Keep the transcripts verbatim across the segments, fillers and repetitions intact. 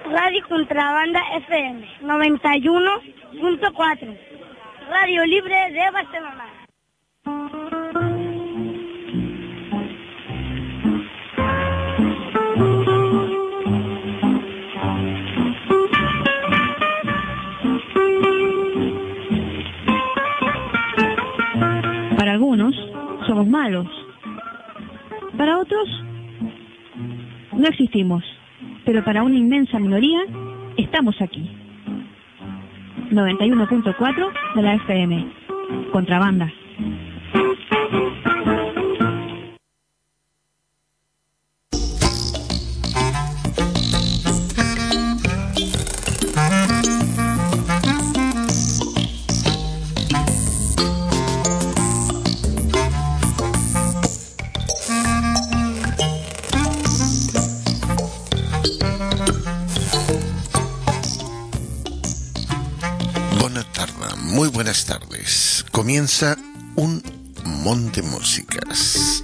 Radio Contrabanda F M noventa y uno punto cuatro, Radio Libre de Barcelona. Para algunos somos malos, para otros no existimos, pero para una inmensa minoría estamos aquí. noventa y uno punto cuatro de la F M, Contrabanda. Buenas tardes. Comienza un mon de músicas.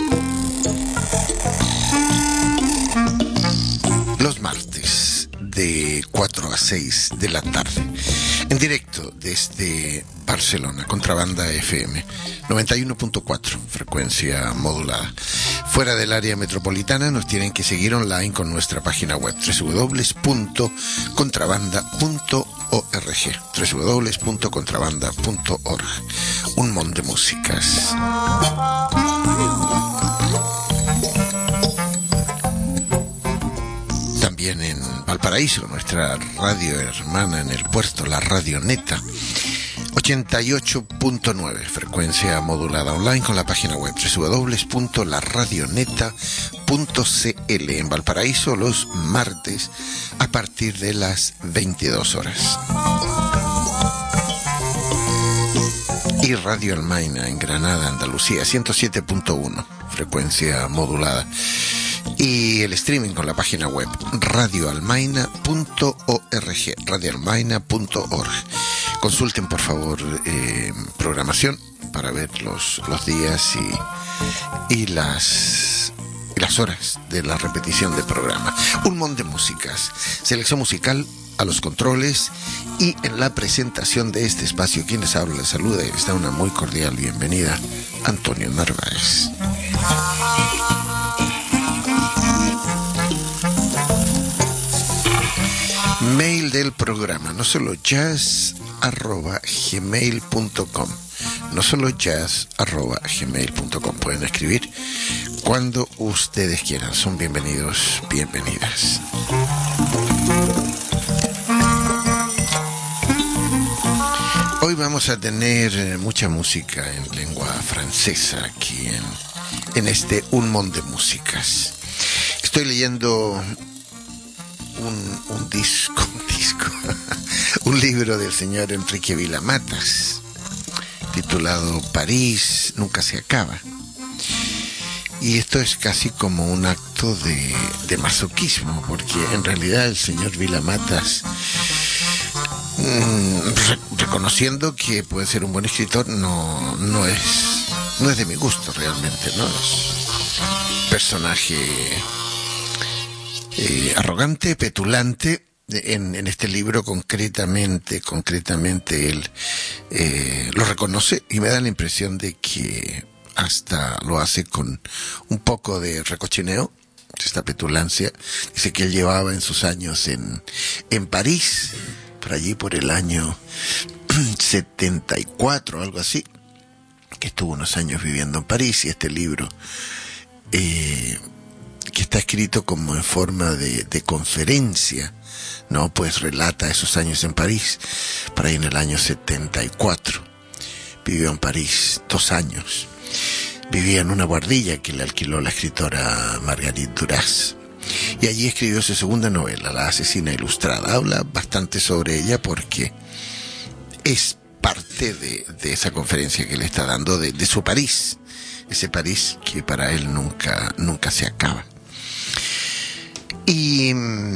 Los martes de cuatro a seis de la tarde. En directo desde Barcelona, Contrabanda F M noventa y uno punto cuatro, frecuencia modulada. Fuera del área metropolitana nos tienen que seguir online con nuestra página web doble u doble u doble u punto contrabanda punto org, doble u doble u doble u punto contrabanda punto org. Un mon de músicas. También en Valparaíso, nuestra radio hermana en el puerto, la Radio Neta, ochenta y ocho punto nueve, frecuencia modulada online con la página web doble u doble u doble u punto la radio neta punto c l. En Valparaíso los martes a partir de las veintidós horas. Y Radio Almaina en Granada, Andalucía, ciento siete punto uno, frecuencia modulada. Y el streaming con la página web radio almaina punto org, radio almaina punto org. Consulten por favor eh, programación para ver los, los días y, y las y las horas de la repetición del programa. Un montón de músicas, selección musical a los controles, y en la presentación de este espacio quien les habla, les saluda y les da una muy cordial bienvenida, Antonio Narváez. Mail del programa, no solo jazz arroba gmail punto com, no solo jazz arroba gmail punto com. Pueden escribir cuando ustedes quieran, son bienvenidos, bienvenidas. Hoy vamos a tener mucha música en lengua francesa aquí en, en este Un Mon de Músicas. Estoy leyendo Un, un disco, un disco, un libro del señor Enrique Vila-Matas, titulado París nunca se acaba. Y esto es casi como un acto de, de masoquismo, porque en realidad el señor Vila-Matas, mmm, re, reconociendo que puede ser un buen escritor, no, no es, no es de mi gusto realmente, ¿no? Es personaje Eh, arrogante, petulante. En, en este libro concretamente, concretamente él eh, lo reconoce y me da la impresión de que hasta lo hace con un poco de recochineo, esta petulancia. Dice que él llevaba en sus años en, en París, por allí por el año setenta y cuatro, algo así, que estuvo unos años viviendo en París, y este libro eh, que está escrito como en forma de, de conferencia, ¿no? Pues relata esos años en París, por ahí en el año setenta y cuatro. Vivió en París dos años. Vivía en una guardilla que le alquiló la escritora Marguerite Duras. Y allí escribió su segunda novela, La asesina ilustrada. Habla bastante sobre ella porque es parte de, de esa conferencia que le está dando de, de su París. Ese París que para él nunca, nunca se acaba. Y,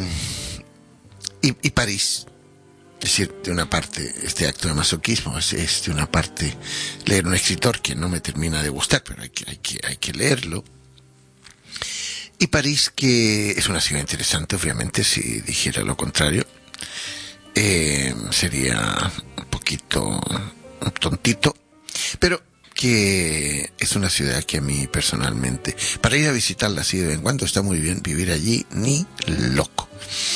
y, y París, es decir, de una parte, este acto de masoquismo es, es de una parte leer un escritor que no me termina de gustar, pero hay que, hay que, hay que leerlo. Y París, que es una ciudad interesante, obviamente, si dijera lo contrario, eh, sería un poquito tontito, pero que es una ciudad que a mí personalmente, para ir a visitarla así de vez en cuando, está muy bien. Vivir allí, ni loco.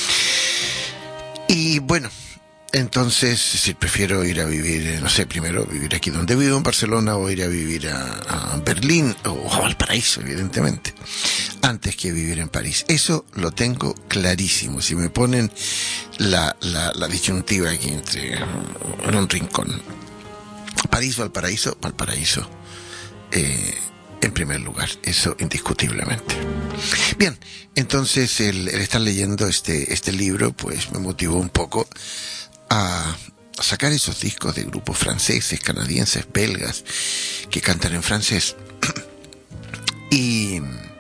Y bueno, entonces, si prefiero ir a vivir, no sé, primero vivir aquí donde vivo, en Barcelona, o ir a vivir a, a Berlín o a Valparaíso, evidentemente, antes que vivir en París. Eso lo tengo clarísimo. Si me ponen la, la, la disyuntiva aquí entre, en un rincón, París, Valparaíso, Valparaíso, eh, en primer lugar, eso indiscutiblemente. Bien, entonces el, el estar leyendo este, este libro, pues me motivó un poco a sacar esos discos de grupos franceses, canadienses, belgas, que cantan en francés, y,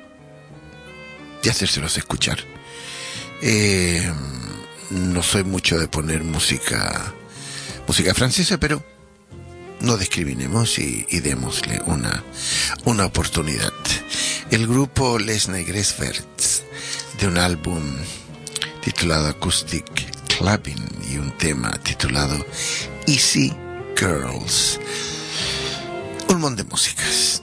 y hacérselos escuchar. Eh, no soy mucho de poner música, música francesa, pero no discriminemos y, y démosle una, una oportunidad. El grupo Les Negres Verts, de un álbum titulado Acoustic Clubbing y un tema titulado Easy Girls. Un montón de músicas.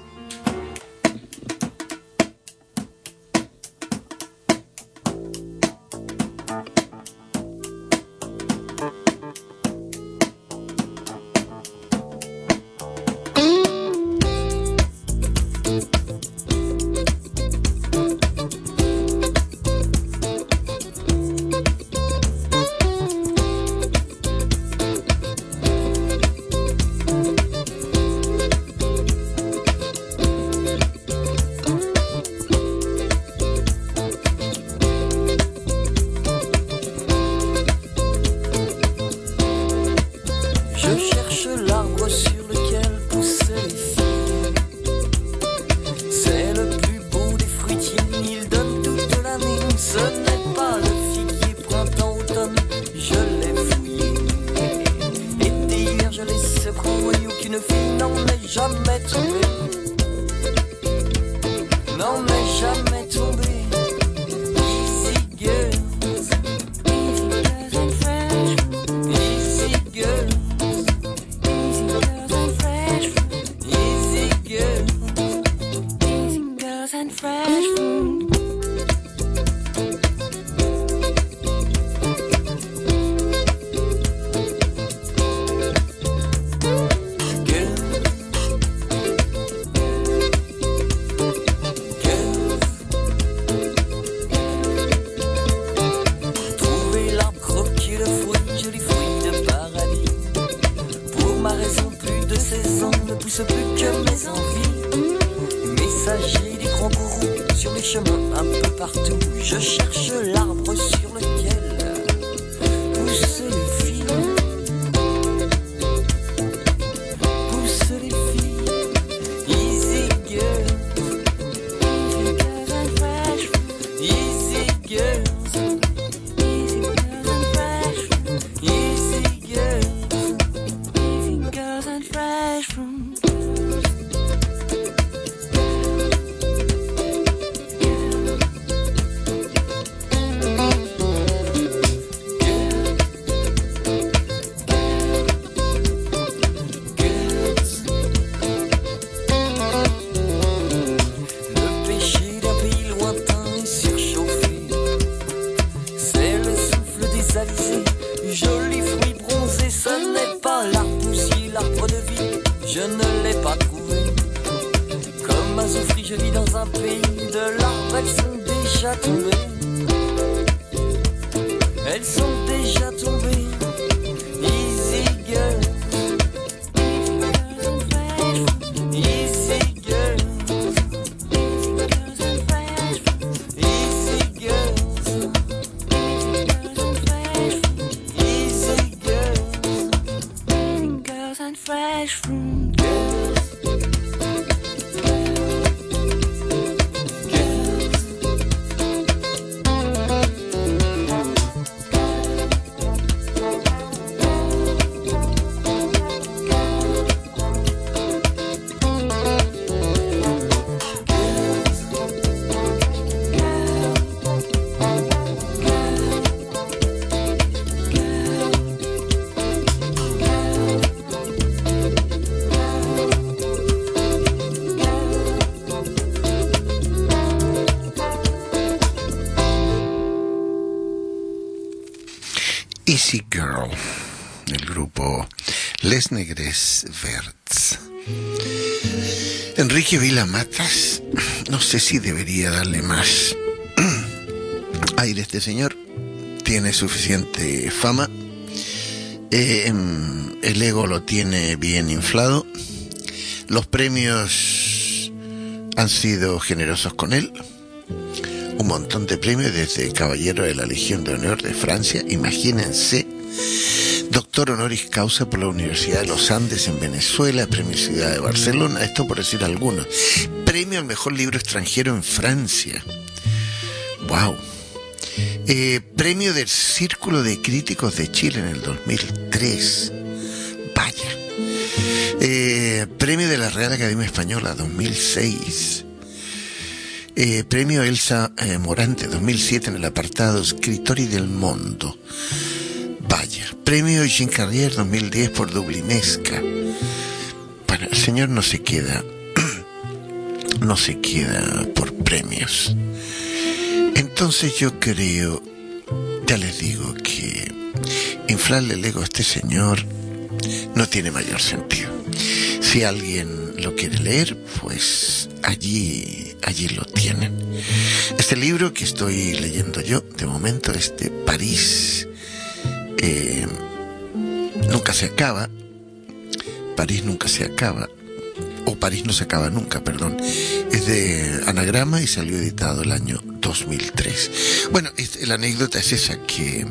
Easy Girl, el grupo Les Negres Verts. Enrique Vila Matas, no sé si debería darle más aire a este señor, tiene suficiente fama, eh, el ego lo tiene bien inflado, los premios han sido generosos con él, un montón de premios, desde Caballero de la Legión de Honor de Francia, imagínense, doctor honoris causa por la Universidad de los Andes en Venezuela, premio Ciudad de Barcelona, esto por decir algunos, premio al mejor libro extranjero en Francia, wow, eh, premio del Círculo de Críticos de Chile en el dos mil tres, vaya, eh, premio de la Real Academia Española dos mil seis, eh, premio Elsa eh, Morante dos mil siete en el apartado Scrittori del Mondo, vaya, premio Jean Carrier dos mil diez por Dublinesca. Bueno, el señor no se queda no se queda por premios. Entonces yo creo, ya les digo, que inflarle el ego a este señor no tiene mayor sentido. Si alguien lo quiere leer, pues allí allí lo tienen. Este libro que estoy leyendo yo de momento es de París. Eh, nunca se acaba, París nunca se acaba, o París no se acaba nunca, perdón, es de Anagrama y salió editado el año dos mil tres. Bueno, es, la anécdota es esa, que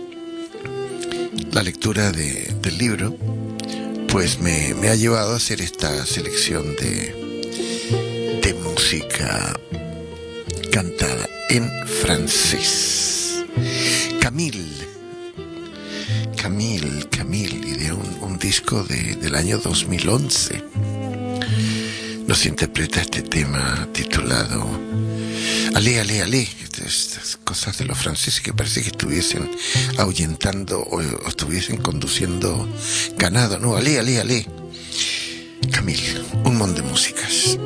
la lectura de, del libro pues me, me ha llevado a hacer esta selección de, de música cantada en francés. Camille Camille, Camille, y de un, un disco de, del año dos mil once, nos interpreta este tema titulado Allez, allez, allez, estas cosas de los franceses que parece que estuviesen ahuyentando o, o estuviesen conduciendo ganado, ¿no? Allez, allez, allez. Camille, un montón de músicas.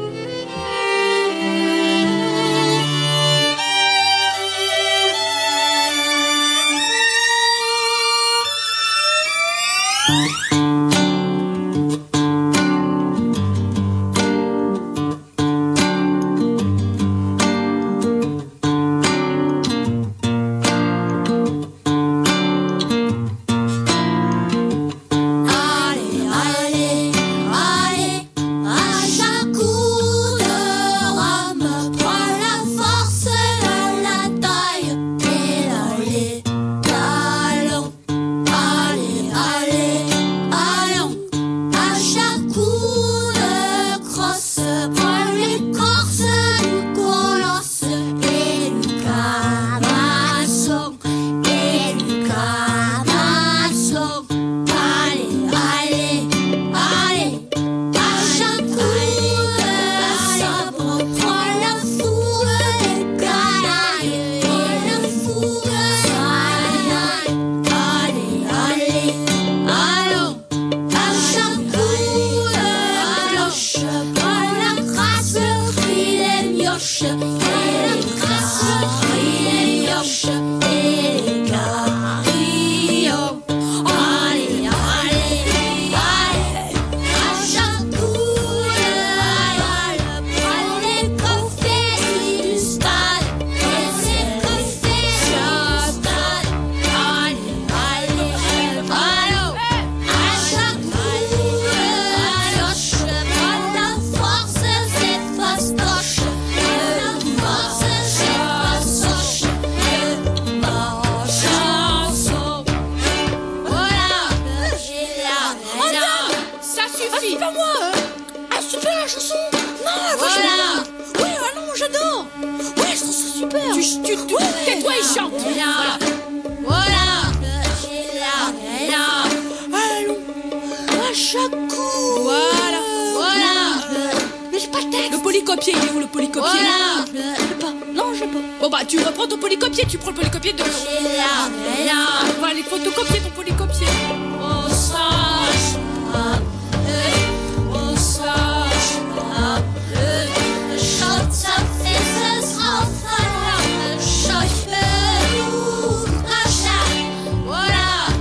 Voilà.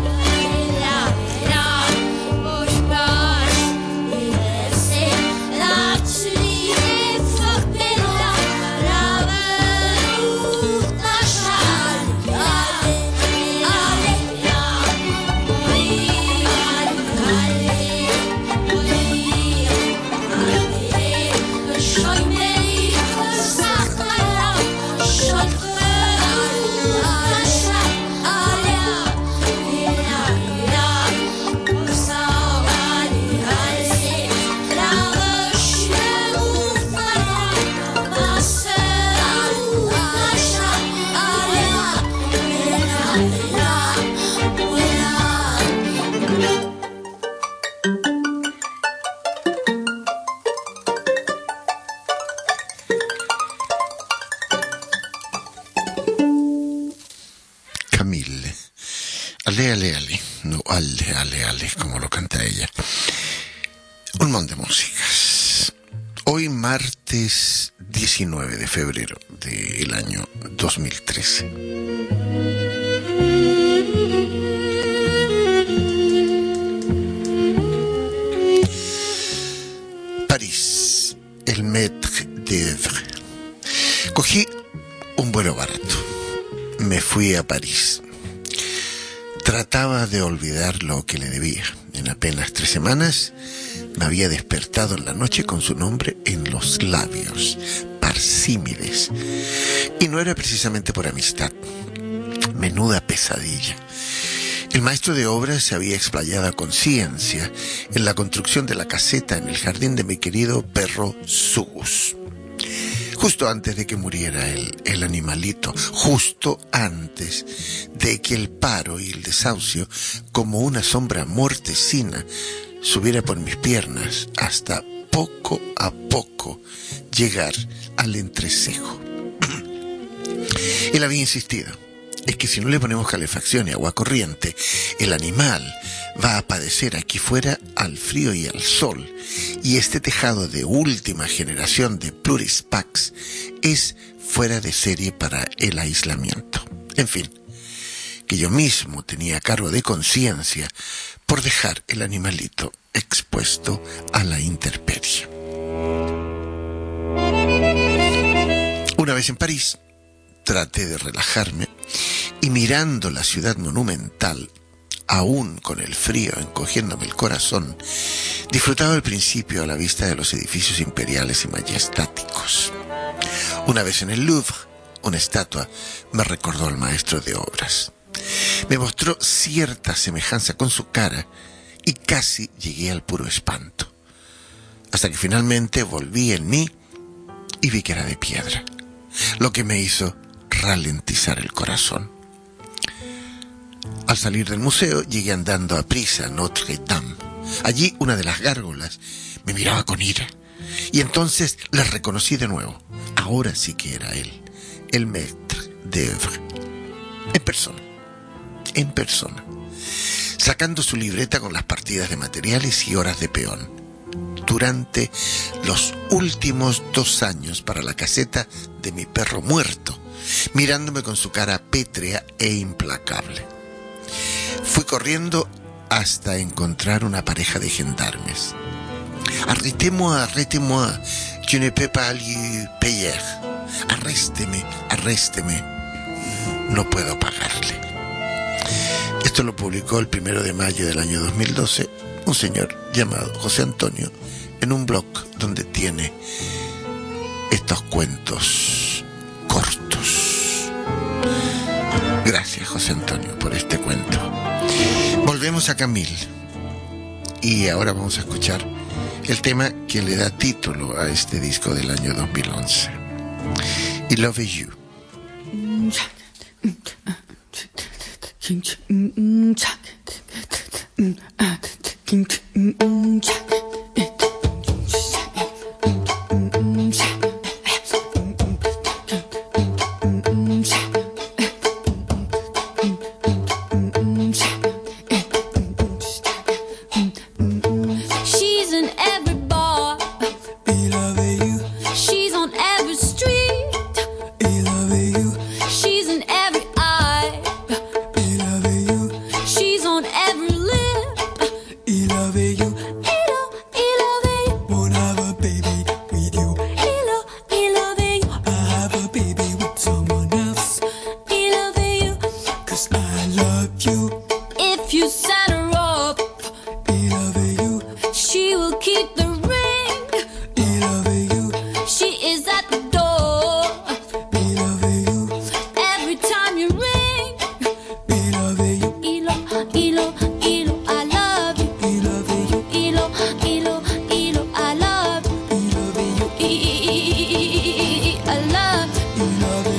Camille. Ale, ale, ale. No, ale, ale, ale, como lo canta ella. Un montón de músicas. Hoy martes diecinueve de febrero del año dos mil trece. París, el Maître d'Œuvre. Cogí un vuelo barato. Me fui a París. Trataba de olvidar lo que le debía. En apenas tres semanas me había despertado en la noche con su nombre en los labios, Parsímides. Y no era precisamente por amistad. Menuda pesadilla. El maestro de obras se había explayado a conciencia en la construcción de la caseta en el jardín de mi querido perro Sugus. Justo antes de que muriera el, el animalito, justo antes de que el paro y el desahucio, como una sombra mortecina, subiera por mis piernas hasta poco a poco llegar al entrecejo. Él había insistido. Es que si no le ponemos calefacción y agua corriente, el animal va a padecer aquí fuera al frío y al sol. Y este tejado de última generación de Plurispax es fuera de serie para el aislamiento. En fin, que yo mismo tenía cargo de conciencia por dejar el animalito expuesto a la intemperie. Una vez en París, traté de relajarme y mirando la ciudad monumental, aún con el frío encogiéndome el corazón, disfrutaba al principio a la vista de los edificios imperiales y majestáticos. Una vez en el Louvre, una estatua me recordó al maestro de obras. Me mostró cierta semejanza con su cara y casi llegué al puro espanto. Hasta que finalmente volví en mí y vi que era de piedra, lo que me hizo ralentizar el corazón. Al salir del museo llegué andando a prisa a Notre Dame. Allí una de las gárgolas me miraba con ira y entonces la reconocí de nuevo. Ahora sí que era él, el Maître d'Œuvre, en persona, en persona, sacando su libreta con las partidas de materiales y horas de peón. Durante los últimos dos años para la caseta de mi perro muerto, mirándome con su cara pétrea e implacable. Fui corriendo hasta encontrar una pareja de gendarmes. Arrêtez-moi, arrêtez-moi, je ne peux pas lui payer. Arrésteme, arrésteme, no puedo pagarle. Esto lo publicó el primero de mayo del año dos mil doce un señor llamado José Antonio en un blog donde tiene estos cuentos cortos. Gracias, José Antonio, por este cuento. Volvemos a Camille y ahora vamos a escuchar el tema que le da título a este disco del año dos mil once, I Love You.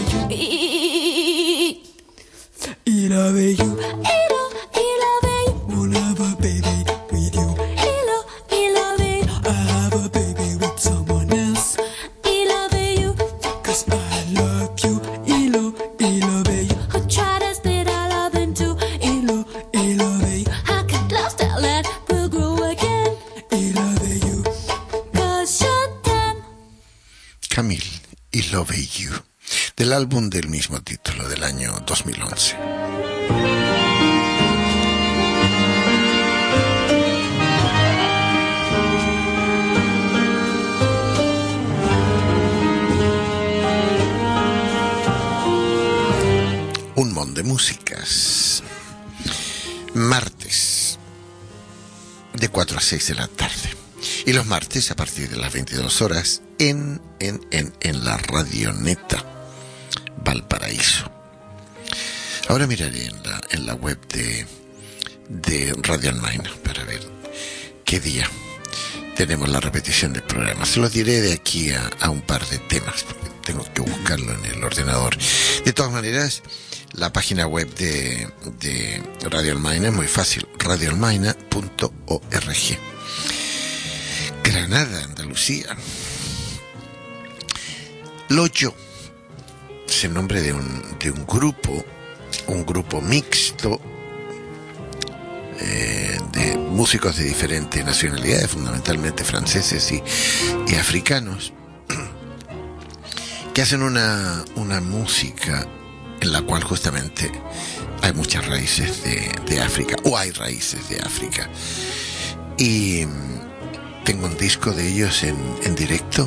I love you. I love, I love you. Love You, del álbum del mismo título del año dos mil once. Un montón de músicas. Martes, de cuatro a seis de la tarde. Y los martes a partir de las veintidós horas en, en, en, en la Radioneta Valparaíso. Ahora miraré en la, en la web de, de Radio Online para ver qué día tenemos la repetición del programa. Se los diré de aquí a, a un par de temas, porque tengo que buscarlo en el ordenador. De todas maneras, la página web de, de Radio Almaina es muy fácil, radio almaina punto org. Granada, Andalucía. Loyo es el nombre de un, de un grupo, un grupo mixto eh, de músicos de diferentes nacionalidades, fundamentalmente franceses y, y africanos, que hacen una, una música en la cual justamente hay muchas raíces de, de África, o hay raíces de África. Y tengo un disco de ellos en, en directo,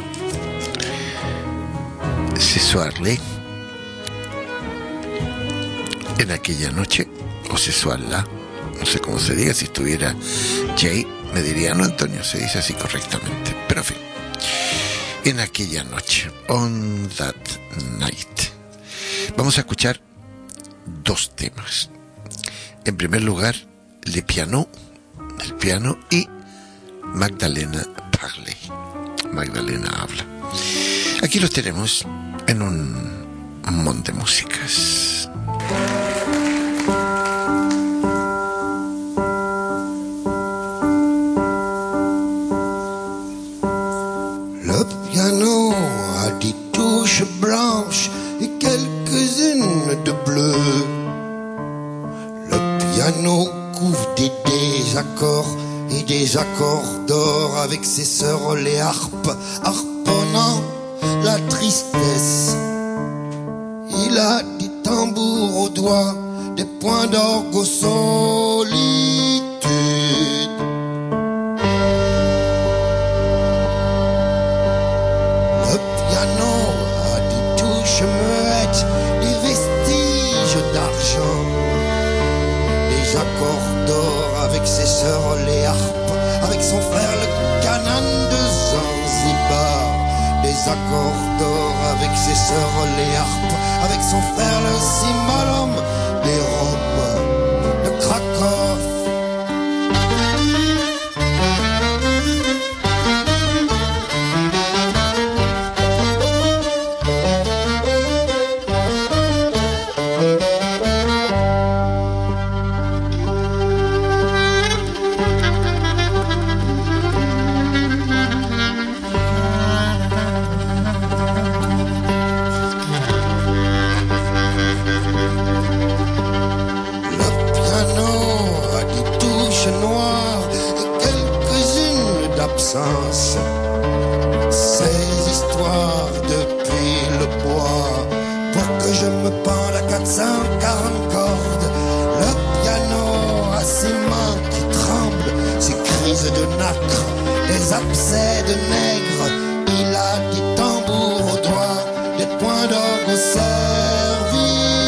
Ce soir-là, en aquella noche, o Ce soir-là, no sé cómo se diga. Si estuviera Jay me diría, no, Antonio, se dice así correctamente, pero en fin, en aquella noche, on that night. Vamos a escuchar dos temas. En primer lugar, Le Piano, el piano, y Magdalena Parle, Magdalena habla. Aquí los tenemos en un montón de músicas. Le piano a des touches blanches et quelques-unes de bleu. Le piano couvre des désaccords et des accords d'or avec ses sœurs les harpes, harponnant la tristesse. Il a des tambours aux doigts, des points d'orgue aux solitudes. Le piano a des touches muettes, des vestiges d'argent, des accords d'or avec ses sœurs les harpes, avec son frère le canan de Zanzibar. Des accords d'or avec ses sœurs les harpes, avec son frère le cymbalum des robes de Krakow. Ces histoires depuis le bois, pour que je me pende à quatre cent quarante cordes. Le piano a ses mains qui tremblent, ses crises de nacre, des abcès de nègre. Il a des tambours aux doigts, des points d'orgue aux servitudes.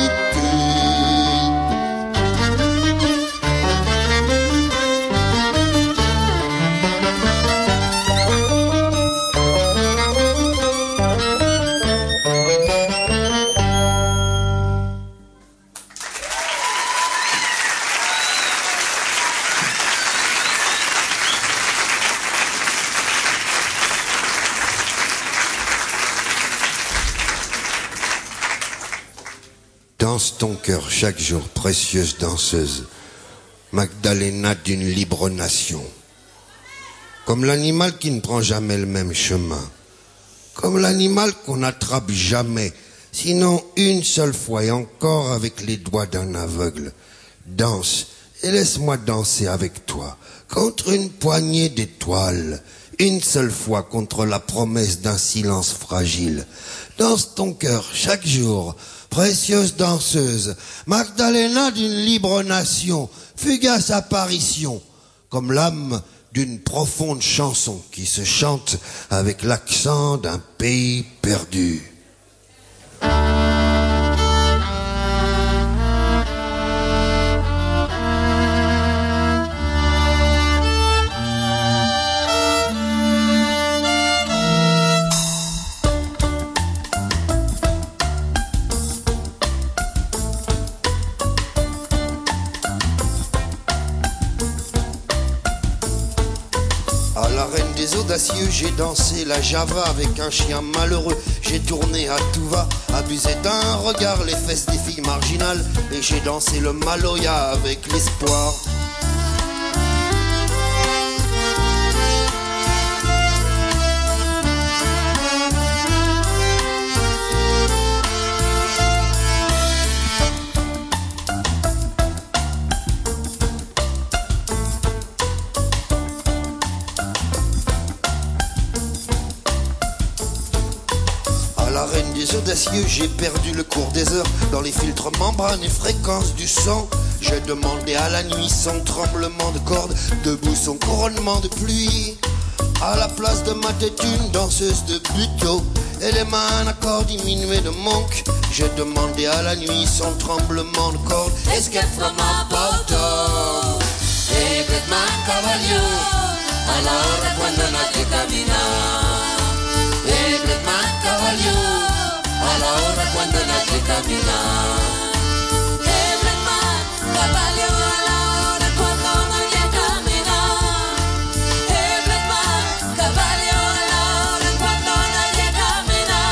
Danse ton cœur chaque jour, précieuse danseuse, Magdalena d'une libre nation. Comme l'animal qui ne prend jamais le même chemin, comme l'animal qu'on n'attrape jamais, sinon une seule fois et encore avec les doigts d'un aveugle. Danse et laisse-moi danser avec toi, contre une poignée d'étoiles, une seule fois contre la promesse d'un silence fragile. Danse ton cœur chaque jour, précieuse danseuse, Magdalena d'une libre nation, fugace apparition, comme l'âme d'une profonde chanson qui se chante avec l'accent d'un pays perdu. J'ai dansé la java avec un chien malheureux. J'ai tourné à tout va, abusé d'un regard les fesses des filles marginales. Et j'ai dansé le maloya avec l'espoir. Audacieux, j'ai perdu le cours des heures dans les filtres membranes et fréquences du sang. J'ai demandé à la nuit son tremblement de cordes, debout son couronnement de pluie. À la place de ma tête une danseuse de buto et les mains un accord diminué de monk. J'ai demandé à la nuit son tremblement de cordes. Escape from Maputo, hey Batman Caballo, a la hora cuando nadie camina. Hey Batman Caballo, a la hora cuando nadie camina. Hebreman, caballo a la hora cuando nadie camina. Hebreman, caballo a la hora cuando nadie camina.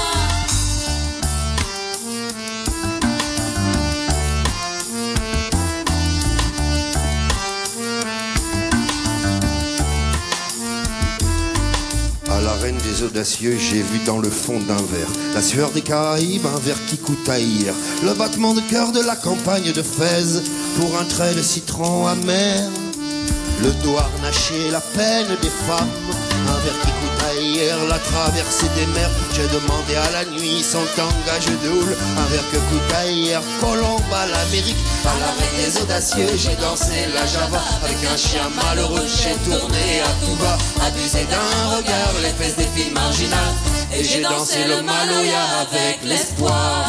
À la reine des audacieux, j'ai vu dans le fond d'un verre la sueur des Caraïbes, un verre qui coûte à haïr. Le battement de cœur de la campagne de Fès pour un trait de citron amer. Le doigt harnaché, la peine des femmes, un verre qui coûte à haïr. La traversée des mers, j'ai demandé à la nuit son tangage de houle. Un verre que coûte à haïr, Colombe à l'Amérique. À la reine des audacieux, j'ai dansé la java avec un chien malheureux. J'ai tourné à tout bas, abusé d'un regard les fesses des filles marginales. Et j'ai dansé le maloya avec l'espoir.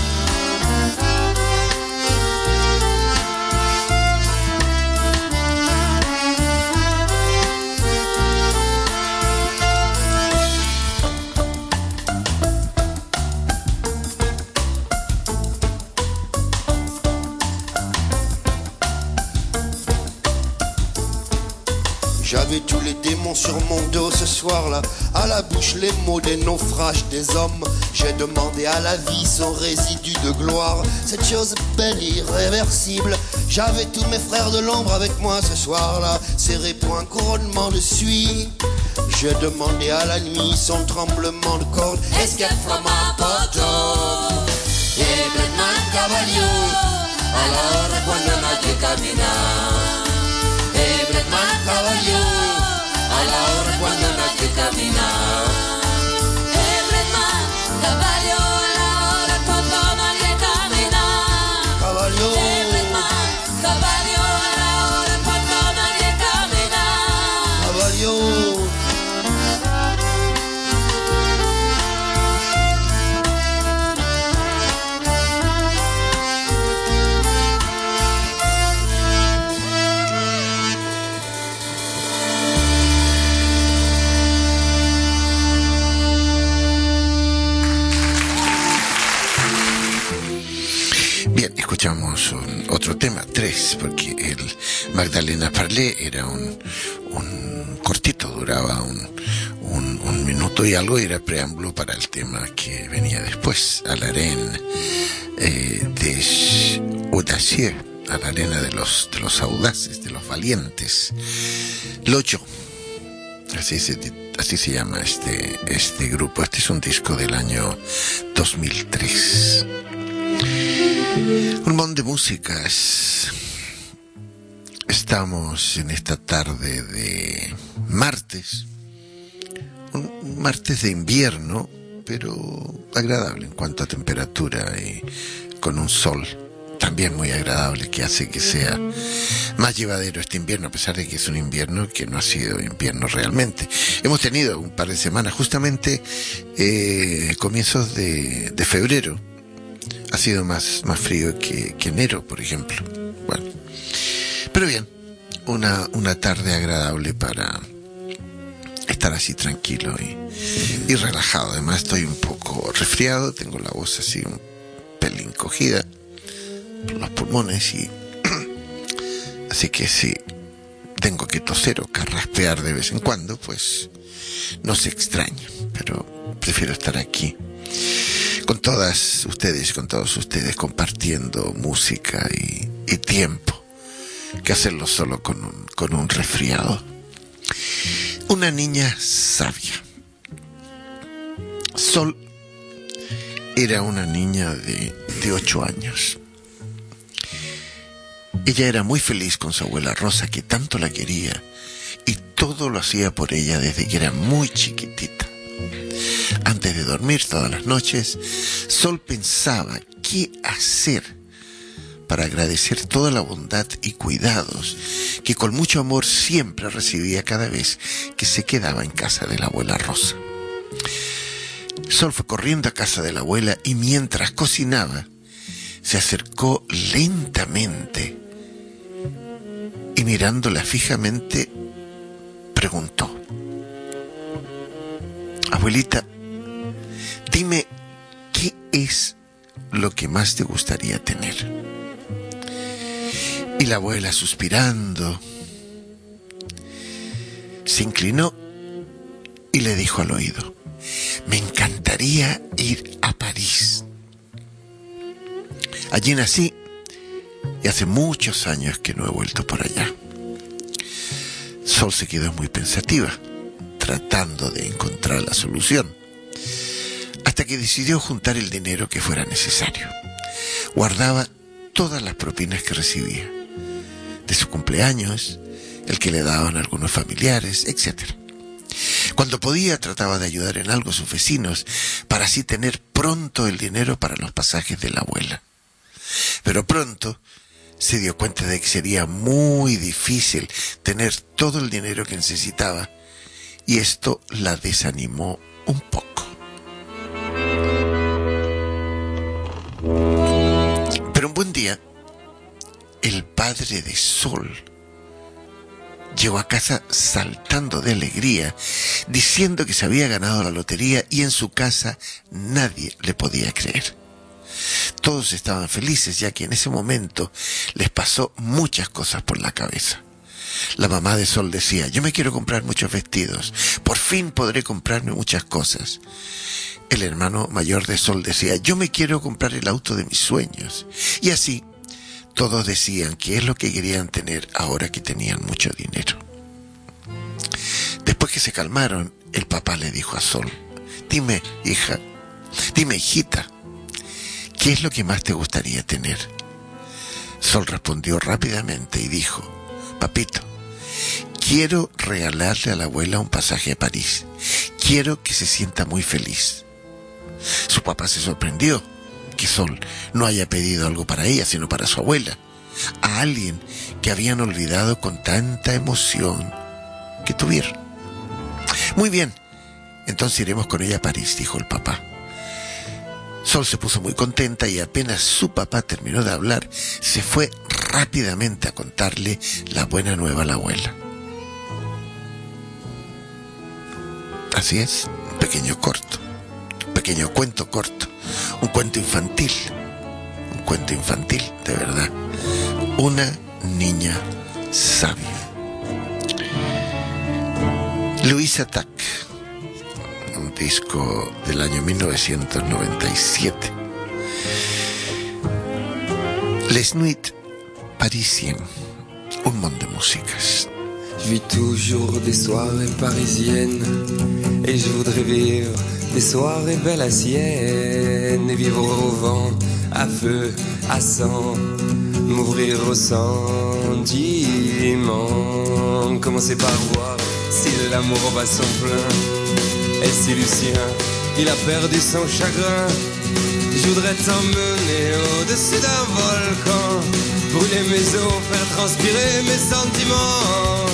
J'avais tous les démons sur mon dos ce soir-là, à la bouche les mots des naufrages des hommes. J'ai demandé à la vie son résidu de gloire, cette chose belle, irréversible. J'avais tous mes frères de l'ombre avec moi ce soir-là, serrés pour un couronnement de suie. J'ai demandé à la nuit son tremblement de cordes. Escape from Maputo, hey Batman Caballo, a la hora cuando nadie camina. Hey Batman Caballo, a la hora cuando nadie camina. Hey Batman Caballo, a la hora cuando nadie camina. Caballo, hey Batman Caballo, a la hora cuando nadie camina. Caballo. Escuchamos un, otro tema, tres, porque el Magdalena Parlé era un, un cortito, duraba un, un, un minuto y algo, y era preámbulo para el tema que venía después, a la arena eh, des audacieux, a la arena de los, de los audaces, de los valientes. Loyo, así se, así se llama este, este grupo. Este es un disco del año dos mil tres. Un montón de músicas. Estamos en esta tarde de martes, un martes de invierno, pero agradable en cuanto a temperatura y con un sol también muy agradable que hace que sea más llevadero este invierno, a pesar de que es un invierno que no ha sido invierno realmente. Hemos tenido un par de semanas, justamente eh, comienzos de, de febrero, ha sido más, más frío que, que enero, por ejemplo. Bueno, pero bien, una, una tarde agradable para estar así tranquilo y, y relajado. Además estoy un poco resfriado, tengo la voz así un pelín cogida por los pulmones y así que si tengo que toser o carraspear de vez en cuando, pues no se extraña, pero prefiero estar aquí con todas ustedes, con todos ustedes, compartiendo música y, y tiempo, que hacerlo solo con un, con un resfriado. Una niña sabia. Sol era una niña de, de ocho años. Ella era muy feliz con su abuela Rosa, que tanto la quería, y todo lo hacía por ella desde que era muy chiquitita. Antes de dormir todas las noches, Sol pensaba qué hacer para agradecer toda la bondad y cuidados que con mucho amor siempre recibía cada vez que se quedaba en casa de la abuela Rosa. Sol fue corriendo a casa de la abuela y mientras cocinaba, se acercó lentamente y mirándola fijamente, preguntó: abuelita, dime, ¿qué es lo que más te gustaría tener? Y la abuela, suspirando, se inclinó y le dijo al oído: me encantaría ir a París. Allí nací y hace muchos años que no he vuelto por allá. Sol se quedó muy pensativa, tratando de encontrar la solución, hasta que decidió juntar el dinero que fuera necesario. Guardaba todas las propinas que recibía, de su cumpleaños, el que le daban algunos familiares, etcétera. Cuando podía, trataba de ayudar en algo a sus vecinos, para así tener pronto el dinero para los pasajes de la abuela. Pero pronto se dio cuenta de que sería muy difícil tener todo el dinero que necesitaba, y esto la desanimó un poco. Pero un buen día, el padre de Sol llegó a casa saltando de alegría, diciendo que se había ganado la lotería, y en su casa nadie le podía creer. Todos estaban felices, ya que en ese momento les pasó muchas cosas por la cabeza. La mamá de Sol decía: yo me quiero comprar muchos vestidos, por fin podré comprarme muchas cosas. El hermano mayor de Sol decía: yo me quiero comprar el auto de mis sueños. Y así, todos decían qué es lo que querían tener ahora que tenían mucho dinero. Después que se calmaron, el papá le dijo a Sol: dime, hija, dime, hijita, ¿qué es lo que más te gustaría tener? Sol respondió rápidamente y dijo: papito, quiero regalarle a la abuela un pasaje a París. Quiero que se sienta muy feliz. Su papá se sorprendió que Sol no haya pedido algo para ella, sino para su abuela, a alguien que habían olvidado con tanta emoción que tuvieron. Muy bien, entonces iremos con ella a París, dijo el papá. Sol se puso muy contenta y apenas su papá terminó de hablar, se fue rápidamente a contarle la buena nueva a la abuela. Así es, un pequeño corto, un pequeño cuento corto, un cuento infantil, un cuento infantil, de verdad. Una niña sabia. Louise Attaque, un disco del año mil novecientos noventa y siete. Les Nuits Parisiennes, un montón de músicas. Je vis toujours des soirées parisiennes, et je voudrais vivre des soirées belles à Sienne, et vivre au vent, à feu, à sang, m'ouvrir au sentiment, commencer par voir si l'amour va son plein, Et si Lucien, il a perdu son chagrin, je voudrais t'emmener au-dessus d'un volcan, brûler mes os, faire transpirer mes sentiments.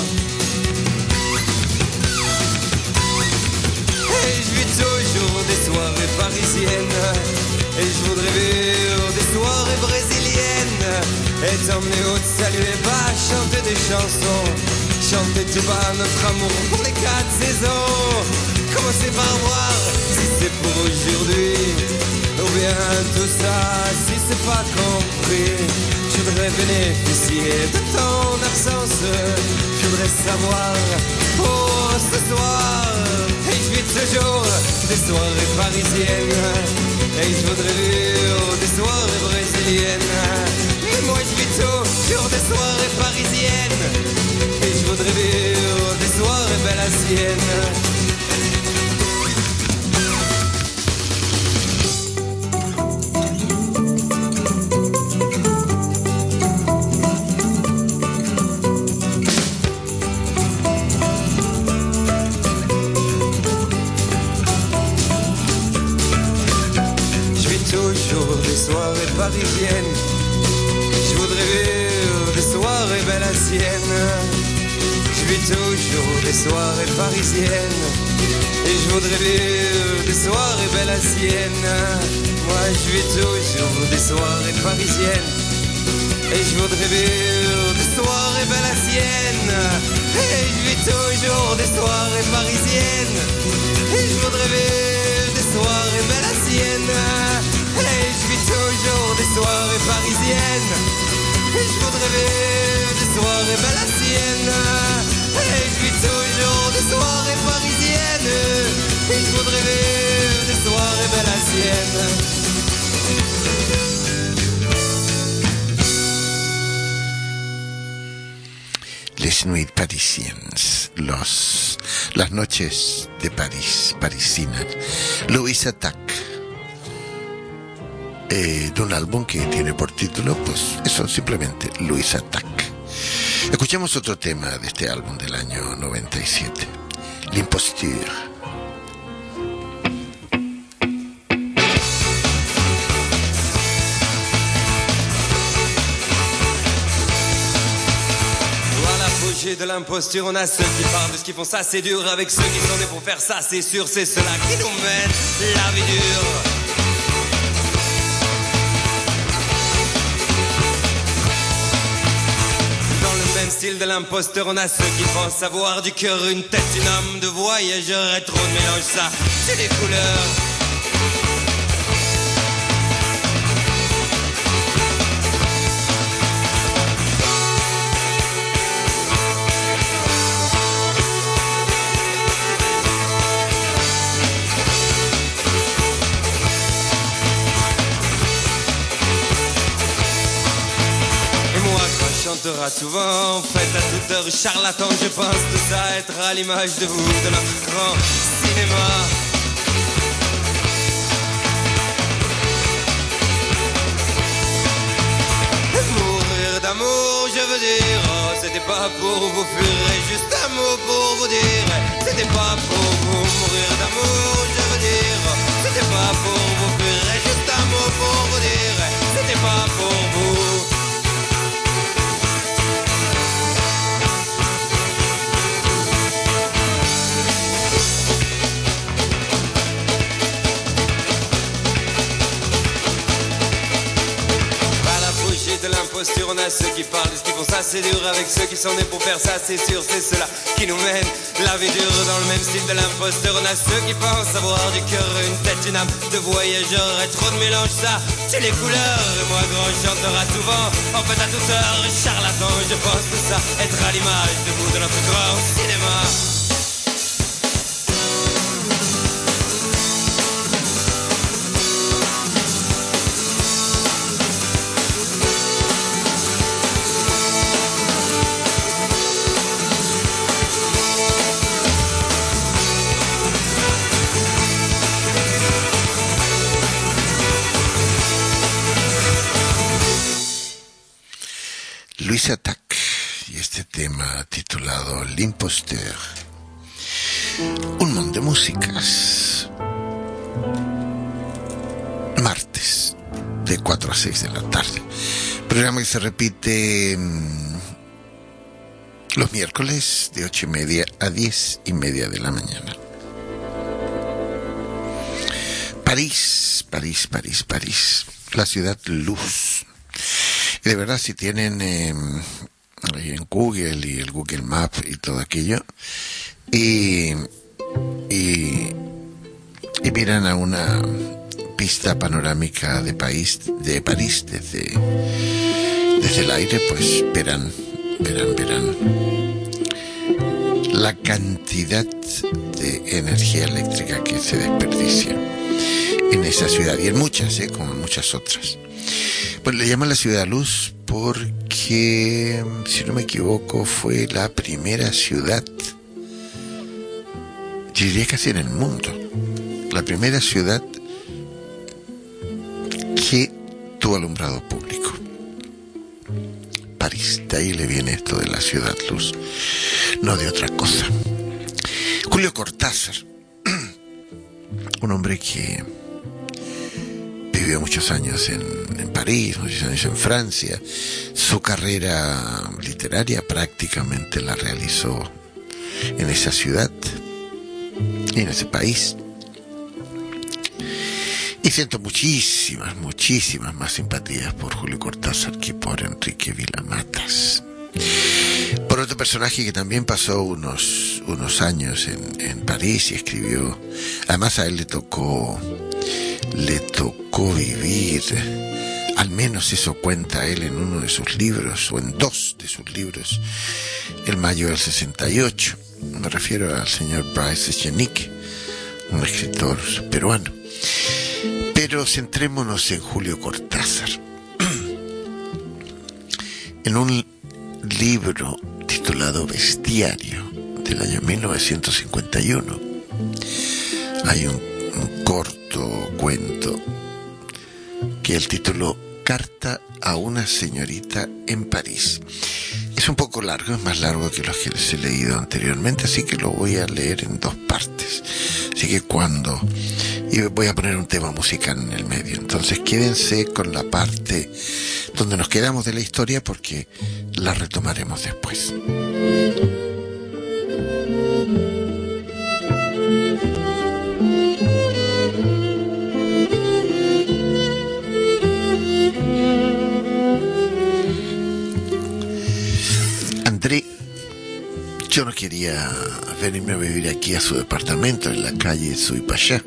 Et je vis toujours des soirées parisiennes, et je voudrais vivre des soirées brésiliennes, et t'emmener au saluer bas, chanter des chansons, chanter tout bas notre amour pour les quatre saisons. Commencer par voir si c'est pour aujourd'hui, ou bien tout ça si c'est pas compris. Je voudrais bénéficier de ton absence, je voudrais savoir pour ce soir. Et je vis toujours des soirées parisiennes, et je voudrais vivre des soirées brésiliennes. Mais moi je vis toujours des soirées parisiennes, et je voudrais vivre des soirées belles à sienne. Soirées parisiennes, je voudrais vivre des soirées belles à sienne. Je vis toujours des soirées parisiennes, et je voudrais vivre des soirées belles à sienne. Moi je vis toujours des soirées parisiennes, et je voudrais vivre des soirées belles à sienne. Et je vis toujours des soirées parisiennes, et je voudrais vivre des soirées belles à sienne. Et je vis toujours des soirées parisiennes, et je voudrais vivre des soirées belles à sienne. Et je vis toujours des soirées parisiennes, et je voudrais vivre des soirées belles à sienne. Les nuits parisiennes, los, las noches de París, parisinas. Louis Attaque. Eh, de un álbum que tiene por título, pues eso, simplemente Louis Attaque. Escuchemos otro tema de este álbum del año noventa y siete, L'Imposture. De l'imposture, on a ceux qui parlent de ce qu'ils font, ça c'est dur. Avec ceux qui sont nés pour faire ça, c'est sûr, c'est cela qui nous mène la vie dure. Dans le même style de l'imposteur, on a ceux qui pensent avoir du cœur, une tête, une âme de voyageur, et trop de mélange, ça c'est des couleurs. Chantera souvent, faites à toute heure charlatan, je pense tout ça être à l'image de vous, de notre grand cinéma. Mourir d'amour, je veux dire, oh, c'était pas pour vous fuir, juste un mot pour vous dire, c'était pas pour vous. Mourir d'amour, je veux dire, c'était pas pour vous fuir, juste un mot pour vous dire, c'était pas pour vous. De l'imposture, on a ceux qui parlent de ce qu'ils font, ça c'est dur. Avec ceux qui sont nés pour faire ça, c'est sûr, c'est cela qui nous mène la vie dure. Dans le même style de l'imposteur, on a ceux qui pensent avoir du cœur, une tête, une âme de voyageur, et trop de mélange, ça c'est les couleurs. Et moi grand chantera souvent, en fait à toute heure charlatan, je pense que ça être à l'image de vous, de notre grand cinéma. Louis Attaque y este tema titulado L'Imposteur. Un montón de músicas. Martes, de cuatro a seis de la tarde. Programa que se repite mmm, los miércoles de ocho y media a diez y media de la mañana. París, París, París, París. La ciudad luz. Y de verdad, si tienen eh, en Google y el Google Maps y todo aquello, y, y, y miran a una pista panorámica de París, de París desde, desde el aire, pues verán, verán, verán la cantidad de energía eléctrica que se desperdicia en esa ciudad y en muchas, ¿eh? como en muchas otras. Pues le llaman la ciudad luz porque, si no me equivoco, fue la primera ciudad, yo diría casi en el mundo, la primera ciudad que tuvo alumbrado público. París, de ahí le viene esto de la ciudad luz, no de otra cosa. Julio Cortázar, un hombre que vivió muchos años en, en París, muchos años en Francia. Su carrera literaria prácticamente la realizó en esa ciudad y en ese país. Y siento muchísimas, muchísimas más simpatías por Julio Cortázar que por Enrique Vilamatas. Por otro personaje que también pasó unos, unos años en, en París y escribió. Además a él le tocó, le tocó vivir, al menos eso cuenta él en uno de sus libros, o en dos de sus libros, el mayo del sesenta y ocho. Me refiero al señor Brice Echenique, un escritor peruano. Pero centrémonos en Julio Cortázar. En un libro titulado Bestiario del año mil novecientos cincuenta y uno hay un, un corto cuento que el título Carta a una señorita en París. Es un poco largo, es más largo que los que les he leído anteriormente, así que lo voy a leer en dos partes. Así que cuando... y voy a poner un tema musical en el medio. Entonces quédense con la parte donde nos quedamos de la historia porque la retomaremos después. André, yo no quería venirme a vivir aquí a su departamento en la calle Suipayá.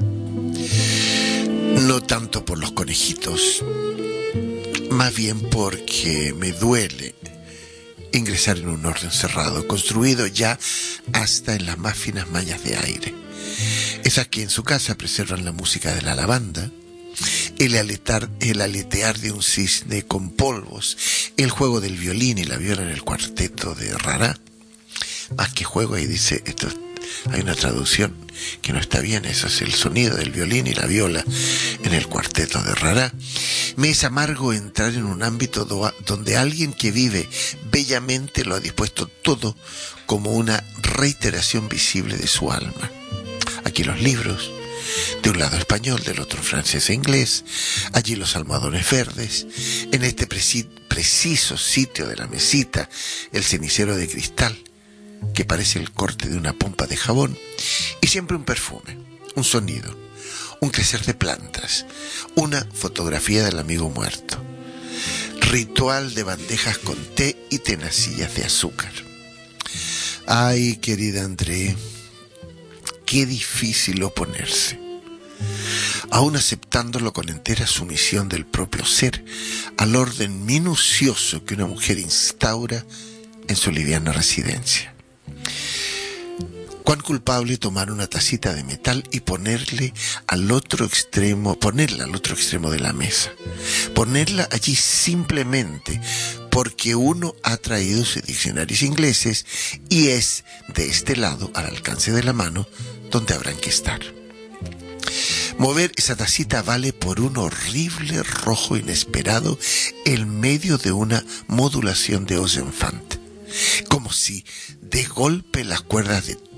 No tanto por los conejitos, más bien porque me duele ingresar en un orden cerrado, construido ya hasta en las más finas mallas de aire. Esas que en su casa preservan la música de la lavanda, el, aletar, el aletear de un cisne con polvos, el juego del violín y la viola en el cuarteto de Rará. Más que juego, ahí dice, esto hay una traducción que no está bien, eso es el sonido del violín y la viola en el cuarteto de Rará. Me es amargo entrar en un ámbito do- donde alguien que vive bellamente lo ha dispuesto todo como una reiteración visible de su alma. Aquí los libros, de un lado español, del otro francés e inglés, allí los almohadones verdes, en este preci- preciso sitio de la mesita, el cenicero de cristal, que parece el corte de una pompa de jabón, y siempre un perfume, un sonido, un crecer de plantas, una fotografía del amigo muerto, ritual de bandejas con té y tenacillas de azúcar. Ay, querida André, qué difícil oponerse, aún aceptándolo con entera sumisión del propio ser, al orden minucioso que una mujer instaura en su liviana residencia. Cuán culpable tomar una tacita de metal y ponerle al otro extremo, ponerla al otro extremo de la mesa, ponerla allí simplemente porque uno ha traído sus diccionarios ingleses y es de este lado, al alcance de la mano, donde habrán que estar. Mover esa tacita vale por un horrible rojo inesperado en medio de una modulación de Osenfant, como si de golpe las cuerdas de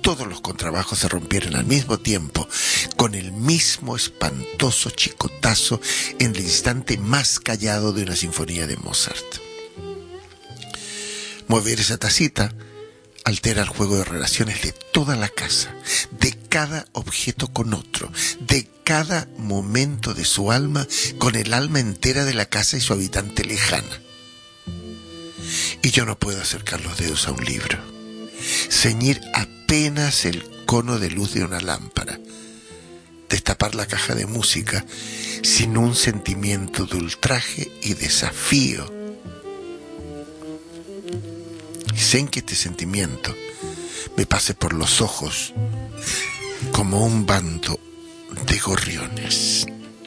todos los contrabajos se rompieran al mismo tiempo, con el mismo espantoso chicotazo en el instante más callado de una sinfonía de Mozart. Mover esa tacita altera el juego de relaciones de toda la casa, de cada objeto con otro, de cada momento de su alma con el alma entera de la casa y su habitante lejana. Y yo no puedo acercar los dedos a un libro, ceñir apenas el cono de luz de una lámpara, destapar la caja de música sin un sentimiento de ultraje y desafío. Y sé que este sentimiento me pase por los ojos como un bando de gorriones.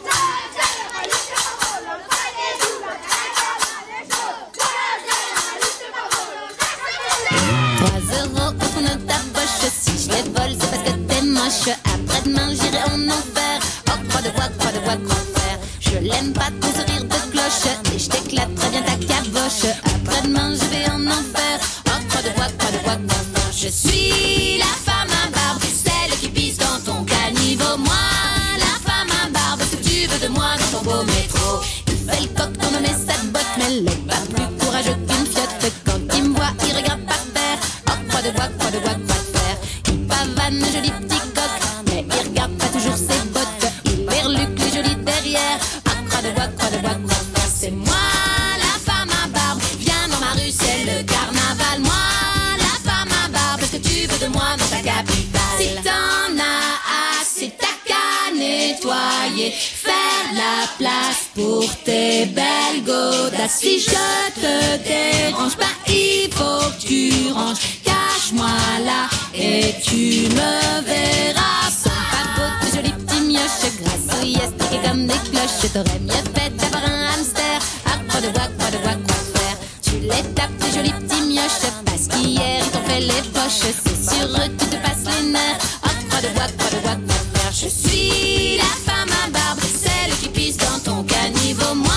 Si je les vole, c'est parce que t'es moche. Après-demain, j'irai en enfer. Oh, croix de bois, croix de bois, croix de fer. Je l'aime pas ton sourire de cloche. Et je t'éclate très bien ta caboche. Après-demain, je vais en enfer. Oh, croix de bois, croix de bois, croix de fer. Je suis la femme à barbe, celle qui pisse dans ton caniveau. Moi, la femme à barbe, ce que tu veux de moi dans ton beau métro. Il fait le coq pour donner sa botte, mais il est pas plus courageux qu'une fiotte. Quand il me voit, il regarde par terre. Oh, croix de bois, croix de bois, croix de fer. Pavane, joli petit coq, mais il regarde pas toujours ses bottes. Il perluque les jolis derrière. Ah, croix de bois, croix de bois, croix de fer. C'est moi, la femme à barbe. Viens dans ma rue, c'est le carnaval. Moi, la femme à barbe. Qu'est-ce que tu veux de moi dans ta capitale? Si t'en as assez, t'as qu'à nettoyer, faire la place pour tes belles godasses. Si je te dérange pas, il faut que tu ranges. Cache-moi là et tu me verras. Sans pas de jolis petits mioches, grassouilles, estiquées comme des cloches. T'aurais mieux fait d'avoir un hamster. Ah, croix de bois, croix de bois, croix de fer. Tu les tapes, tes jolis petits mioches, parce qu'hier ils t'ont fait les poches. C'est sur eux que tu te passes les nerfs. Ah, croix de bois, croix de bois, croix de fer. Je suis la femme à barbe, celle qui pisse dans ton caniveau. Moi,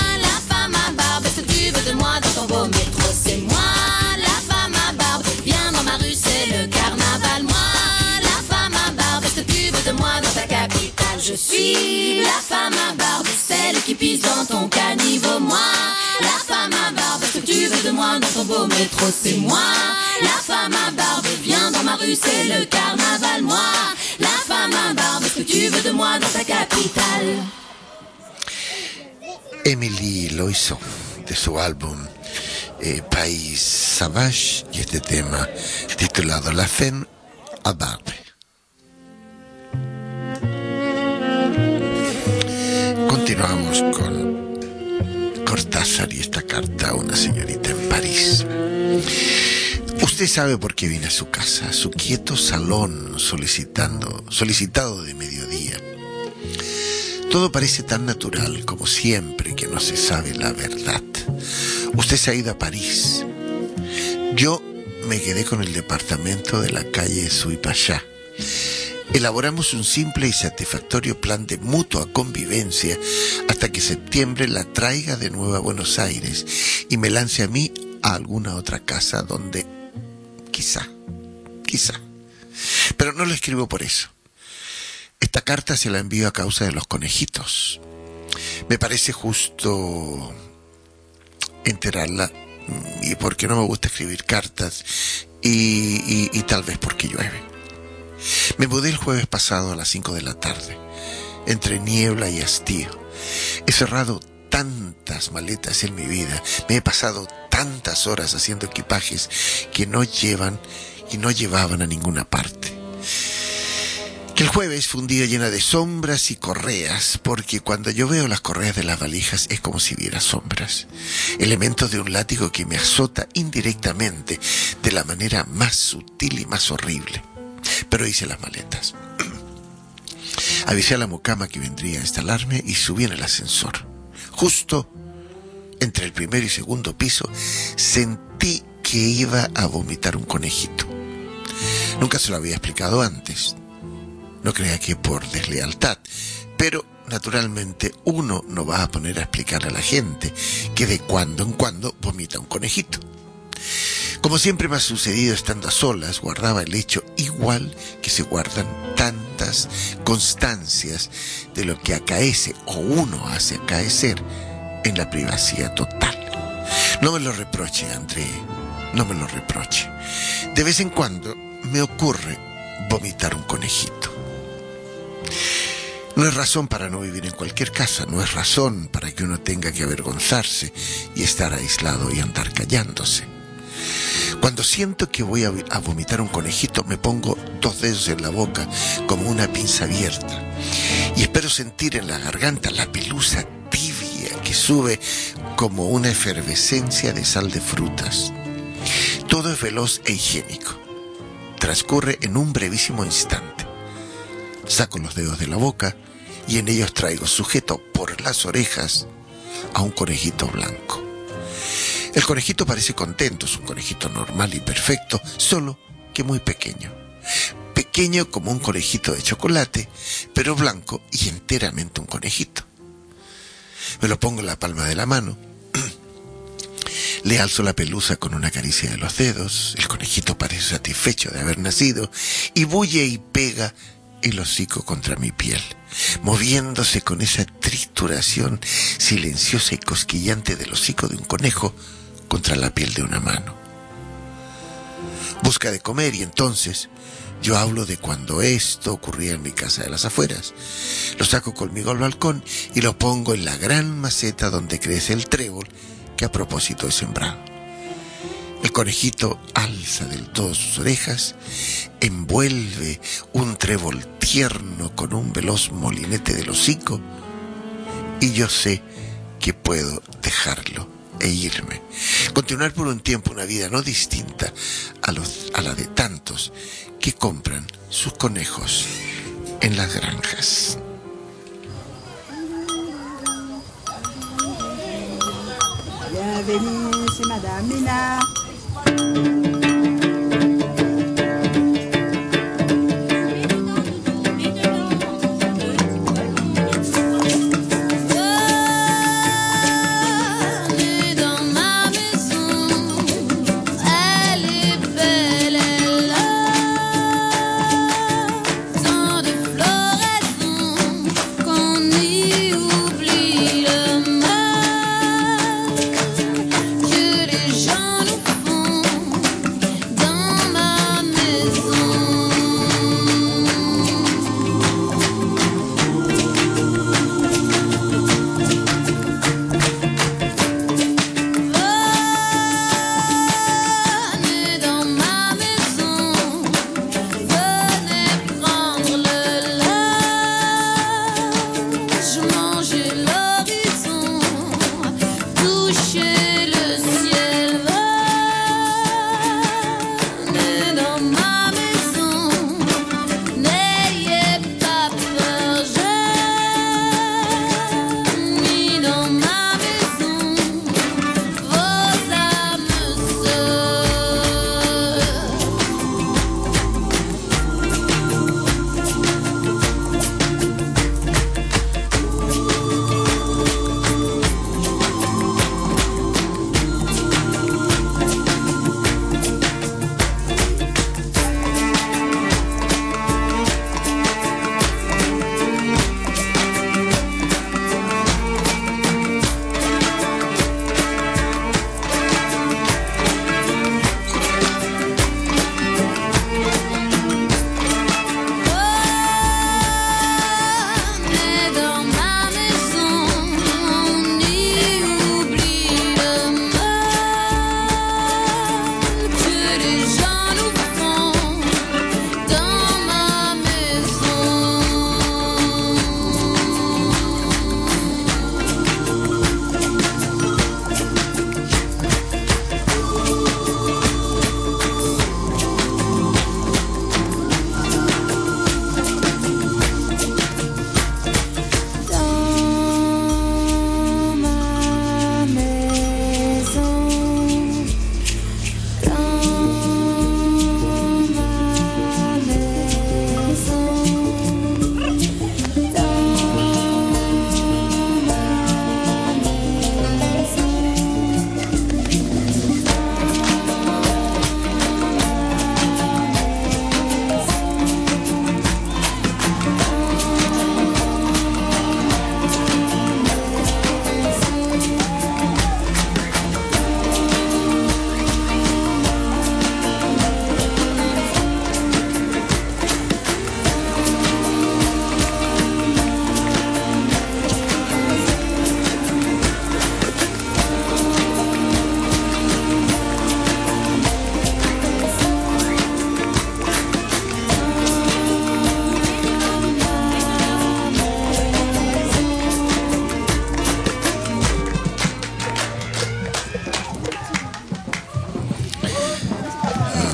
la femme à barbe, est-ce que tu veux de moi dans ton beau métro? C'est moi, la femme à barbe. Viens dans ma rue, c'est le carnaval. Moi, la femme à barbe, est-ce que tu veux de moi dans ta capitale? Je suis la femme à barbe, celle qui pisse dans ton caniveau. Moi, la femme à barbe, est-ce que tu veux de moi dans ton beau métro? C'est moi, la femme à barbe. Viens dans ma rue, c'est le carnaval. Moi, la femme à barbe, est-ce que tu veux de moi dans ta capitale? Emily lo hizo de su álbum eh, País Sauvage, y este tema titulado La Femme à Barbe. Continuamos con Cortázar y esta carta a una señorita en París. Usted sabe por qué vine a su casa, a su quieto salón solicitando, solicitado de mediodía. Todo parece tan natural como siempre que no se sabe la verdad. Usted se ha ido a París. Yo me quedé con el departamento de la calle Suipayá. Elaboramos un simple y satisfactorio plan de mutua convivencia hasta que septiembre la traiga de nuevo a Buenos Aires y me lance a mí a alguna otra casa donde quizá, quizá. Pero no lo escribo por eso. Esta carta se la envío a causa de los conejitos. Me parece justo enterarla, y porque no me gusta escribir cartas, y, y, y tal vez porque llueve. Me mudé el jueves pasado a las cinco de la tarde, entre niebla y hastío. He cerrado tantas maletas en mi vida, me he pasado tantas horas haciendo equipajes que no llevan y no llevaban a ninguna parte. El jueves fue un día llena de sombras y correas, porque cuando yo veo las correas de las valijas es como si viera sombras, elementos de un látigo que me azota indirectamente de la manera más sutil y más horrible. Pero hice las maletas. Avisé a la mucama que vendría a instalarme y subí en el ascensor. Justo entre el primer y segundo piso sentí que iba a vomitar un conejito. Nunca se lo había explicado antes. No crea que por deslealtad, pero naturalmente uno no va a poner a explicar a la gente que de cuando en cuando vomita un conejito. Como siempre me ha sucedido estando a solas, guardaba el hecho igual igual que se guardan tantas constancias de lo que acaece o uno hace acaecer en la privacidad total. No me lo reproche, André, no me lo reproche. De vez en cuando me ocurre vomitar un conejito. No es razón para no vivir en cualquier casa, no es razón para que uno tenga que avergonzarse y estar aislado y andar callándose. Cuando siento que voy a, a vomitar un conejito, me pongo dos dedos en la boca como una pinza abierta y espero sentir en la garganta la pelusa tibia que sube como una efervescencia de sal de frutas. Todo es veloz e higiénico. Transcurre en un brevísimo instante. Saco los dedos de la boca y en ellos traigo sujeto por las orejas a un conejito blanco. El conejito parece contento, es un conejito normal y perfecto, solo que muy pequeño. Pequeño como un conejito de chocolate, pero blanco y enteramente un conejito. Me lo pongo en la palma de la mano. Le alzo la pelusa con una caricia de los dedos. El conejito parece satisfecho de haber nacido y bulle y pega el hocico contra mi piel, moviéndose con esa trituración silenciosa y cosquillante del hocico de un conejo contra la piel de una mano. Busca de comer y entonces yo hablo de cuando esto ocurría en mi casa de las afueras. Lo saco conmigo al balcón y lo pongo en la gran maceta donde crece el trébol que a propósito he sembrado. El conejito alza del todo sus orejas, envuelve un trébol tierno con un veloz molinete del hocico y yo sé que puedo dejarlo e irme. Continuar por un tiempo una vida no distinta a, los, a la de tantos que compran sus conejos en las granjas. Bienvenue, c'est Madame Mina. Je les gens nous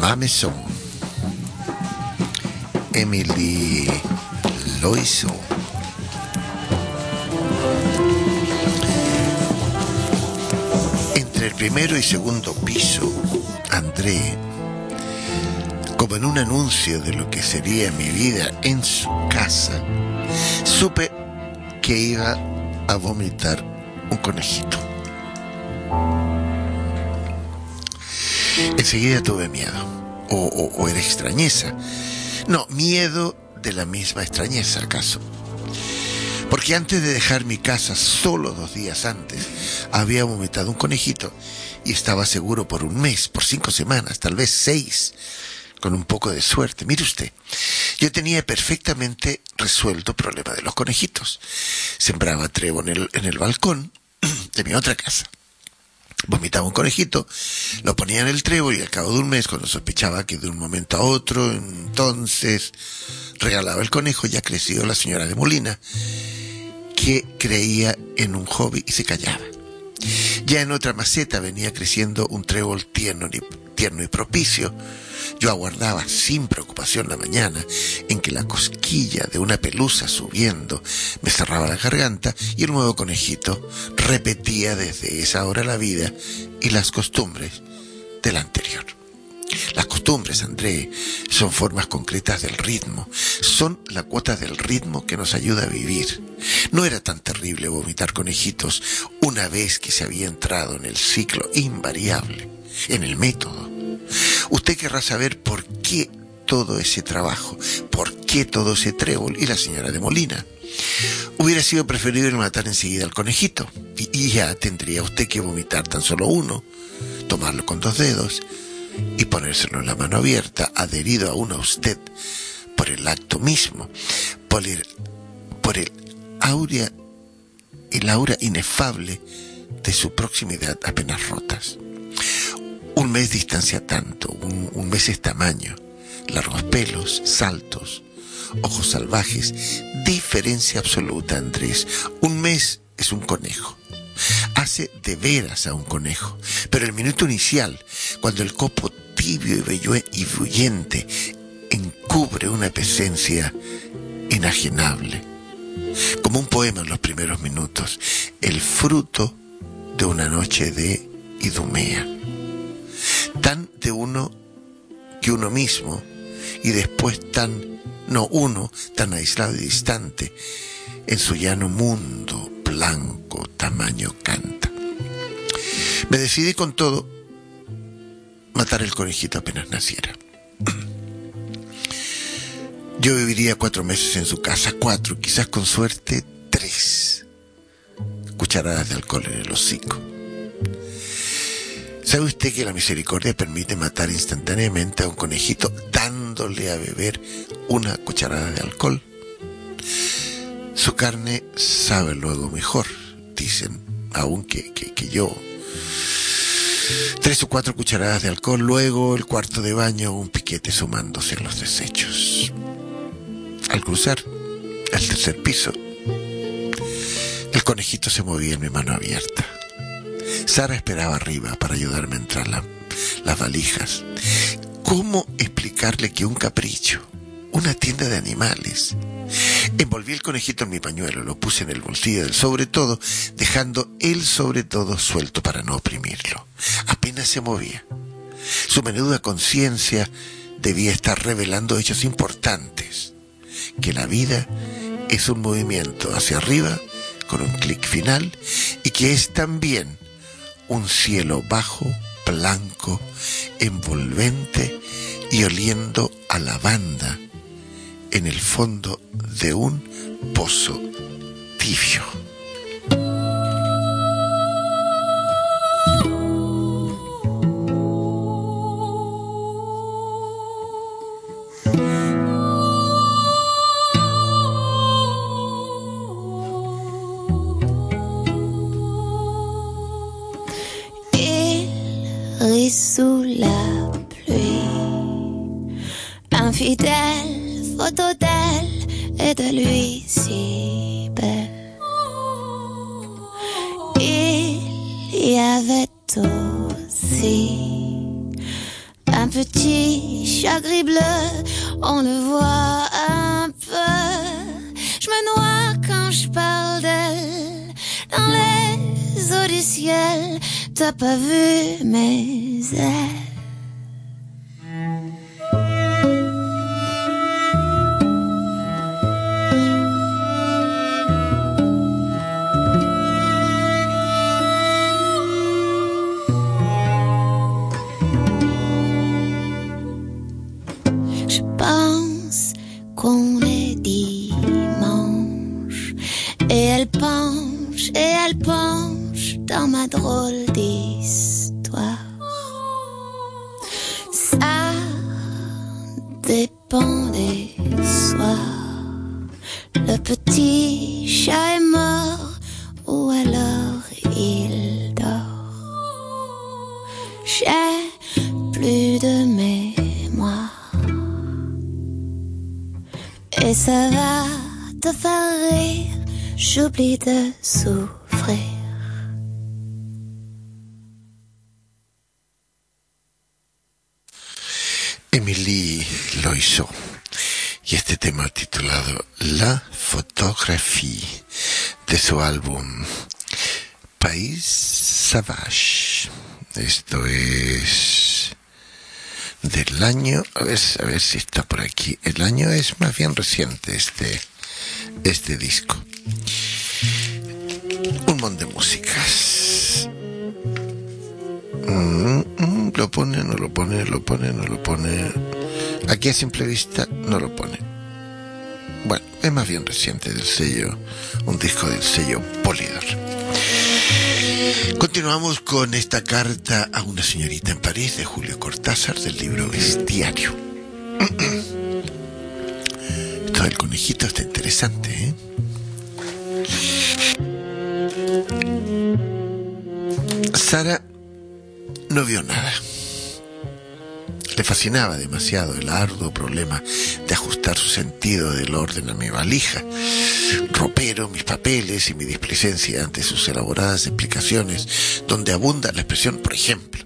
Ma Maison. Emily Loiseau. Entre el primero y segundo piso, André, como en un anuncio de lo que sería mi vida en su casa, supe que iba a vomitar un conejito. Enseguida tuve miedo, o, o, o era extrañeza. No, miedo de la misma extrañeza, ¿acaso? Porque antes de dejar mi casa, solo dos días antes, había vomitado un conejito y estaba seguro por un mes, por cinco semanas, tal vez seis, con un poco de suerte. Mire usted, yo tenía perfectamente resuelto el problema de los conejitos. Sembraba trevo en el, en el balcón de mi otra casa. Vomitaba un conejito, lo ponía en el trébol y al cabo de un mes, cuando sospechaba que de un momento a otro, entonces regalaba el conejo. Ya crecido la señora de Molina, que creía en un hobby y se callaba. Ya en otra maceta venía creciendo un trébol tierno y, tierno y propicio. Yo aguardaba sin preocupación la mañana en que la cosquilla de una pelusa subiendo me cerraba la garganta y el nuevo conejito repetía desde esa hora la vida y las costumbres del anterior. Las costumbres, André, son formas concretas del ritmo, son la cuota del ritmo que nos ayuda a vivir. No era tan terrible vomitar conejitos una vez que se había entrado en el ciclo invariable, en el método. Usted querrá saber por qué todo ese trabajo, por qué todo ese trébol y la señora de Molina. Hubiera sido preferible matar enseguida al conejito y, y ya tendría usted que vomitar tan solo uno, tomarlo con dos dedos y ponérselo en la mano abierta, adherido aún a usted por el acto mismo, por el, por el aura, el aura inefable de su proximidad apenas rotas. Un mes distancia tanto, un, un mes es tamaño, largos pelos, saltos, ojos salvajes, diferencia absoluta, Andrés. Un mes es un conejo. Hace de veras a un conejo, pero el minuto inicial, cuando el copo tibio y bullente encubre una presencia inajenable, como un poema en los primeros minutos, el fruto de una noche de Idumea, tan de uno que uno mismo, y después tan, no uno, tan aislado y distante, en su llano mundo blanco tamaño canta. Me decidí con todo matar el conejito apenas naciera. Yo viviría cuatro meses en su casa, cuatro, quizás con suerte tres cucharadas de alcohol en el hocico. ¿Sabe usted que la misericordia permite matar instantáneamente a un conejito dándole a beber una cucharada de alcohol? Su carne sabe luego mejor, dicen, aún que, que, que yo. Tres o cuatro cucharadas de alcohol, luego el cuarto de baño, un piquete sumándose a los desechos. Al cruzar el tercer piso, el conejito se movía en mi mano abierta. Sara esperaba arriba para ayudarme a entrar la, las valijas. ¿Cómo explicarle que un capricho, una tienda de animales? Envolví el conejito en mi pañuelo, lo puse en el bolsillo del sobretodo, dejando el sobretodo suelto para no oprimirlo. Apenas se movía. Su menuda conciencia debía estar revelando hechos importantes, que la vida es un movimiento hacia arriba con un clic final y que es también un cielo bajo, blanco, envolvente y oliendo a lavanda en el fondo de un pozo tibio. Sous la pluie, infidèle, photo d'elle et de lui si belle. Il y avait aussi un Un petit chat gris bleu, on le voit un peu. Je me noie quand je parle d'elle dans les eaux du ciel. T'as pas vu mes ailes. Qu'on est dimanche et elle penche et elle penche dans ma drôle d'histoire. Ça dépend des soirs. Le petit chat est mort ou alors il dort. J'ai plus de mémoire. Et ça va te faire rire, j'oublie de souffrir. Emily lo hizo. Y este tema titulado La Photographie de su álbum Pays Sauvage. Esto es del año, a ver, a ver si está por aquí. El año es más bien reciente este, este disco. Un montón de músicas. Mm, mm, lo pone, no lo pone, lo pone, no lo pone. Aquí a simple vista no lo pone. Bueno, es más bien reciente del sello, un disco del sello Polydor. Continuamos con esta carta a una señorita en París de Julio Cortázar del libro Bestiario. Esto del conejito está interesante, ¿eh? Sara no vio nada. Le fascinaba demasiado el arduo problema de ajustar su sentido del orden a mi valija, ropero, mis papeles y mi displicencia ante sus elaboradas explicaciones, donde abunda la expresión por ejemplo.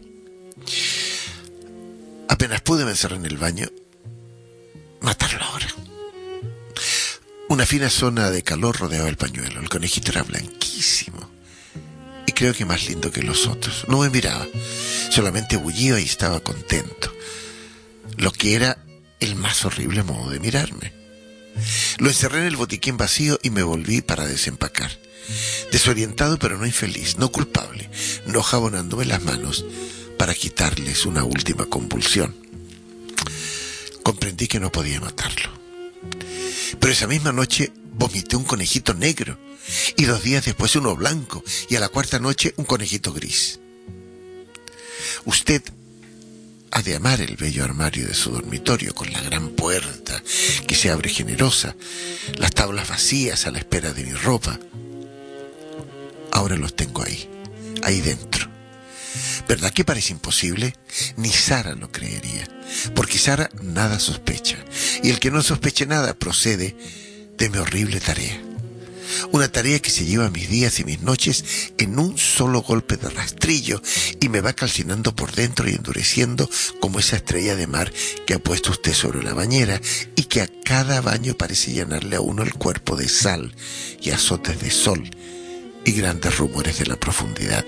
Apenas pude me encerré en el baño. Matarlo ahora. Una fina zona de calor rodeaba el pañuelo. El conejito era blanquísimo y creo que más lindo que los otros. No me miraba, solamente bullía y estaba contento, lo que era el más horrible modo de mirarme. Lo encerré en el botiquín vacío y me volví para desempacar. Desorientado pero no infeliz, no culpable, no jabonándome las manos para quitarles una última convulsión. Comprendí que no podía matarlo. Pero esa misma noche vomité un conejito negro, y dos días después uno blanco, y a la cuarta noche un conejito gris. Usted ha de amar el bello armario de su dormitorio, con la gran puerta que se abre generosa, las tablas vacías a la espera de mi ropa. Ahora los tengo ahí, ahí dentro. ¿Verdad que parece imposible? Ni Sara lo creería, porque Sara nada sospecha, y el que no sospeche nada procede de mi horrible tarea. Una tarea que se lleva mis días y mis noches en un solo golpe de rastrillo y me va calcinando por dentro y endureciendo como esa estrella de mar que ha puesto usted sobre la bañera y que a cada baño parece llenarle a uno el cuerpo de sal y azotes de sol y grandes rumores de la profundidad.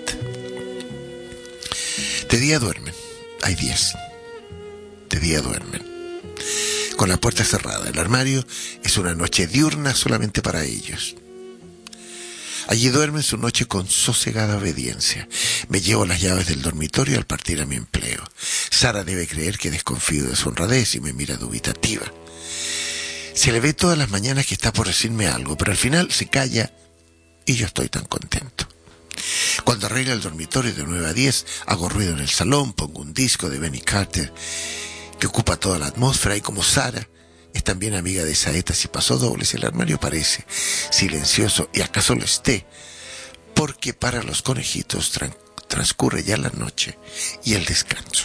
De día duermen, hay diez. De día duermen, con la puerta cerrada. El armario es una noche diurna solamente para ellos. Allí duermen su noche con sosegada obediencia. Me llevo las llaves del dormitorio al partir a mi empleo. Sara debe creer que desconfío de su honradez y me mira dubitativa. Se le ve todas las mañanas que está por decirme algo, pero al final se calla y yo estoy tan contento. Cuando arregla el dormitorio de nueve a diez, hago ruido en el salón, pongo un disco de Benny Carter que ocupa toda la atmósfera, y como Sara es también amiga de saetas y pasodobles, el armario parece silencioso, y acaso lo esté, porque para los conejitos tran- transcurre ya la noche y el descanso.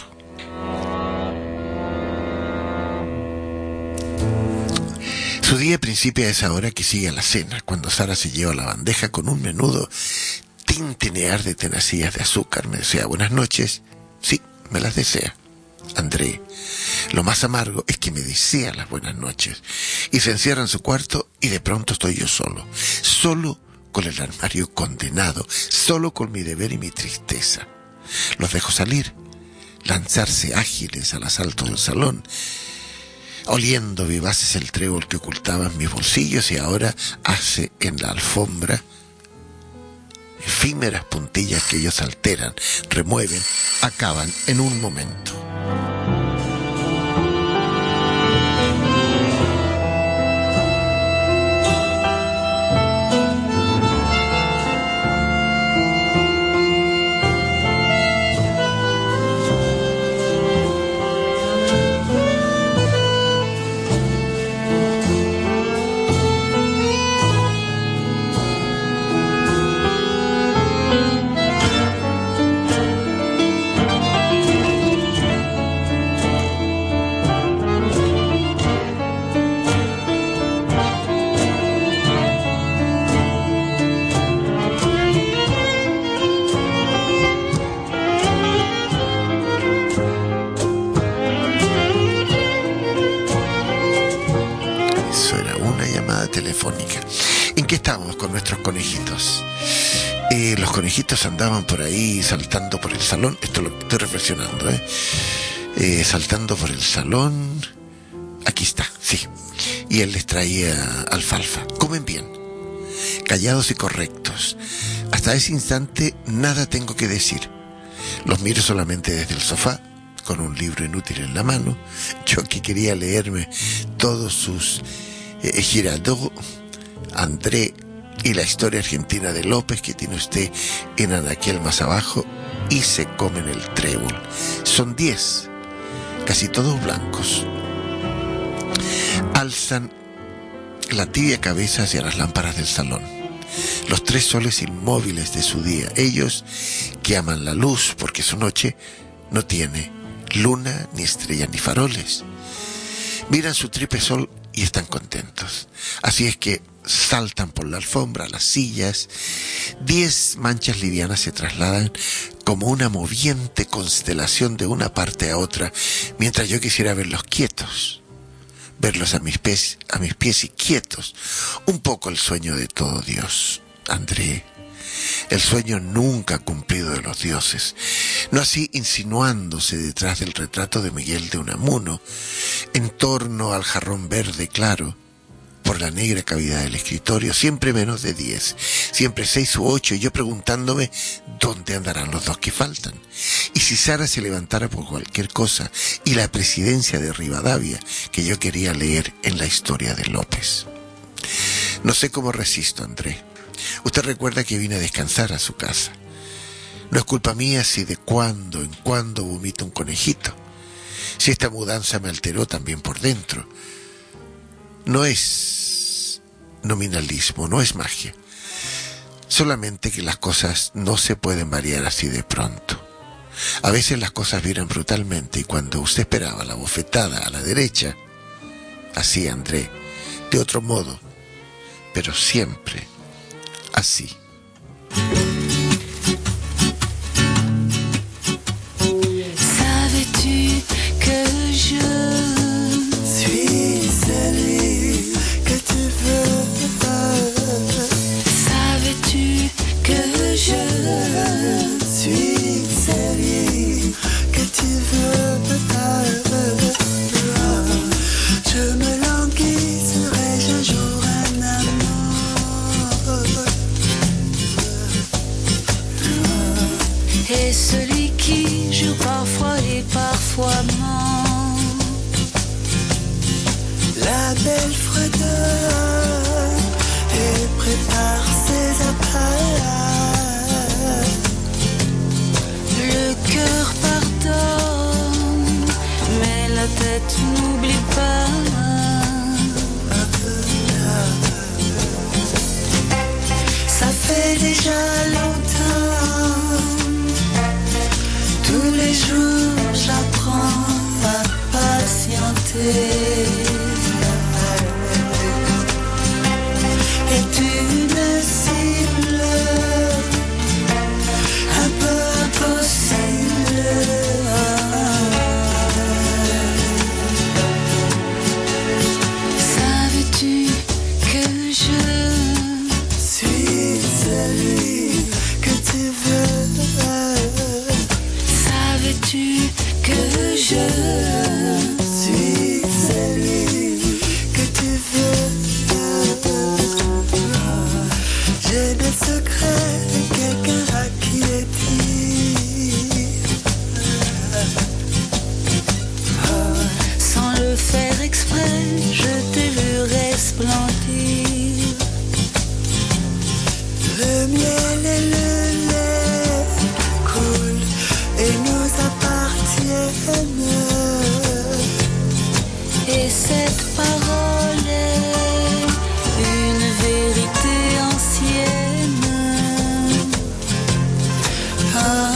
Su día principia a esa hora que sigue a la cena, cuando Sara se lleva la bandeja con un menudo tintinear de tenacillas de azúcar. Me desea buenas noches. Sí, me las desea. André Lo más amargo es que me desea las buenas noches y se encierra en su cuarto y de pronto estoy yo solo, solo con el armario condenado, solo con mi deber y mi tristeza. Los dejo salir, lanzarse ágiles al asalto del salón, oliendo vivaces el trébol que ocultaba en mis bolsillos y ahora hace en la alfombra efímeras puntillas que ellos alteran, remueven, acaban en un momento. Telefónica. ¿En qué estábamos con nuestros conejitos? Eh, los conejitos andaban por ahí saltando por el salón. Esto lo estoy reflexionando, ¿eh? Eh, saltando por el salón. Aquí está, sí. Y él les traía alfalfa. Comen bien, callados y correctos. Hasta ese instante nada tengo que decir. Los miro solamente desde el sofá, con un libro inútil en la mano. Yo que quería leerme todos sus Eh, Girardot, André y la historia argentina de López que tiene usted en anaquel más abajo, y se comen el trébol. Son diez, casi todos blancos. Alzan la tibia cabeza hacia las lámparas del salón. Los tres soles inmóviles de su día, ellos que aman la luz porque su noche no tiene luna, ni estrellas, ni faroles. Miran su triple sol y están contentos. Así es que saltan por la alfombra, las sillas. Diez manchas livianas se trasladan como una moviente constelación de una parte a otra, mientras yo quisiera verlos quietos, verlos a mis pies, a mis pies y quietos. Un poco el sueño de todo Dios, André. El sueño nunca cumplido de los dioses, no así insinuándose detrás del retrato de Miguel de Unamuno, en torno al jarrón verde claro, por la negra cavidad del escritorio, siempre menos de diez, siempre seis u ocho, y yo preguntándome dónde andarán los dos que faltan. Y si Sara se levantara por cualquier cosa, y la presidencia de Rivadavia, que yo quería leer en la historia de López. No sé cómo resisto, André. Usted recuerda que vine a descansar a su casa. No es culpa mía si de cuando en cuando vomito un conejito. Si esta mudanza me alteró también por dentro. No es nominalismo, no es magia. Solamente que las cosas no se pueden variar así de pronto. A veces las cosas viran brutalmente y cuando usted esperaba la bofetada a la derecha, así, André, de otro modo, pero siempre así. Savais-tu que je suis celui que tu veux? Savais-tu que je suis celui que tu veux? Je me languis, serais-je un jour un amant? Et celui qui joue parfois et parfois ment. La belle fredonne et prépare ses appâts. Le cœur pardonne, mais la tête n'oublie pas. Ça fait déjà longtemps, tous les jours j'apprends à patienter. Et une cible un peu impossible. je suis celui que tu veux. J'ai des secrets, quelqu'un à qui les dire. Sans le faire exprès, je t'ai vu resplendir. Le miel et le lait coulent et nous appartiennent. Et cette parole est une vérité ancienne. Ah.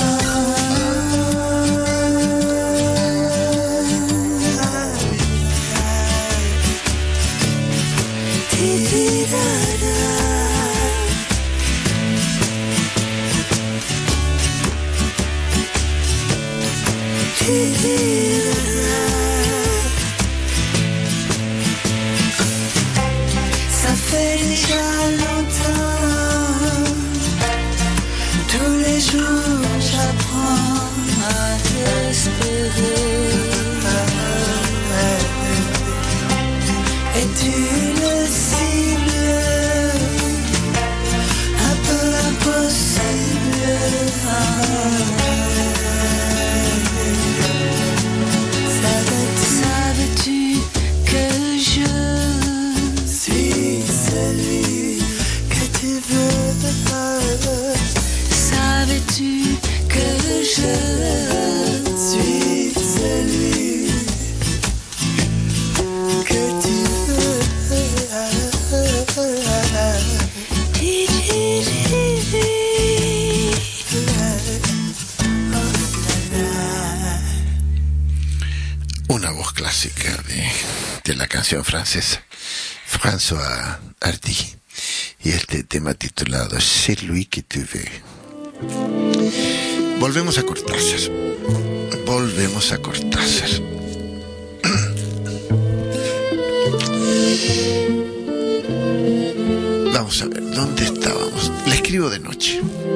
Ça fait déjà longtemps, tous les jours j'apprends à espérer. Et tu le cibles, un peu impossible. Savais-tu que je suis celui que tu veux? Savais-tu que je suis celui que tu veux? Una voz clásica de, de la canción francesa, François Hardy, y este tema titulado C'est lui que tu veux. Volvemos a Cortázar, volvemos a Cortázar. Vamos a ver, ¿dónde estábamos? Le escribo de noche.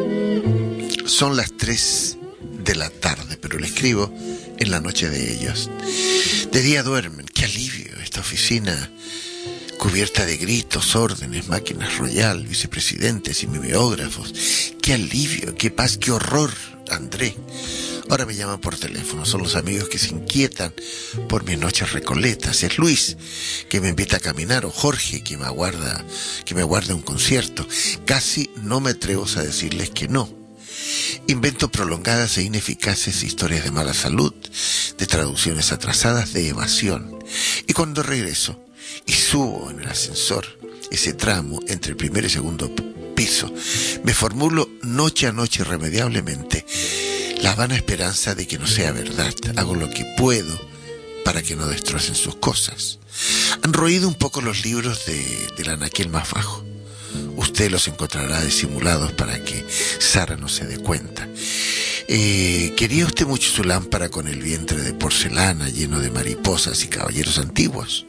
Son las tres de la tarde, pero le escribo en la noche de ellos. De día duermen. Qué alivio esta oficina cubierta de gritos, órdenes, máquinas royal, vicepresidentes y mimeógrafos. Qué alivio, qué paz, qué horror, André. Ahora me llaman por teléfono, son los amigos que se inquietan por mis noches recoletas. Es Luis, que me invita a caminar, o Jorge, que me aguarda, que me aguarda un concierto. Casi no me atrevo a decirles que no. Invento prolongadas e ineficaces historias de mala salud, de traducciones atrasadas, de evasión. Y cuando regreso y subo en el ascensor, ese tramo entre el primer y segundo piso, me formulo noche a noche irremediablemente la vana esperanza de que no sea verdad. Hago lo que puedo para que no destrocen sus cosas. Han roído un poco los libros de, del anaquel más bajo. Usted los encontrará disimulados para que Sara no se dé cuenta. Eh, ¿Quería usted mucho su lámpara con el vientre de porcelana lleno de mariposas y caballeros antiguos?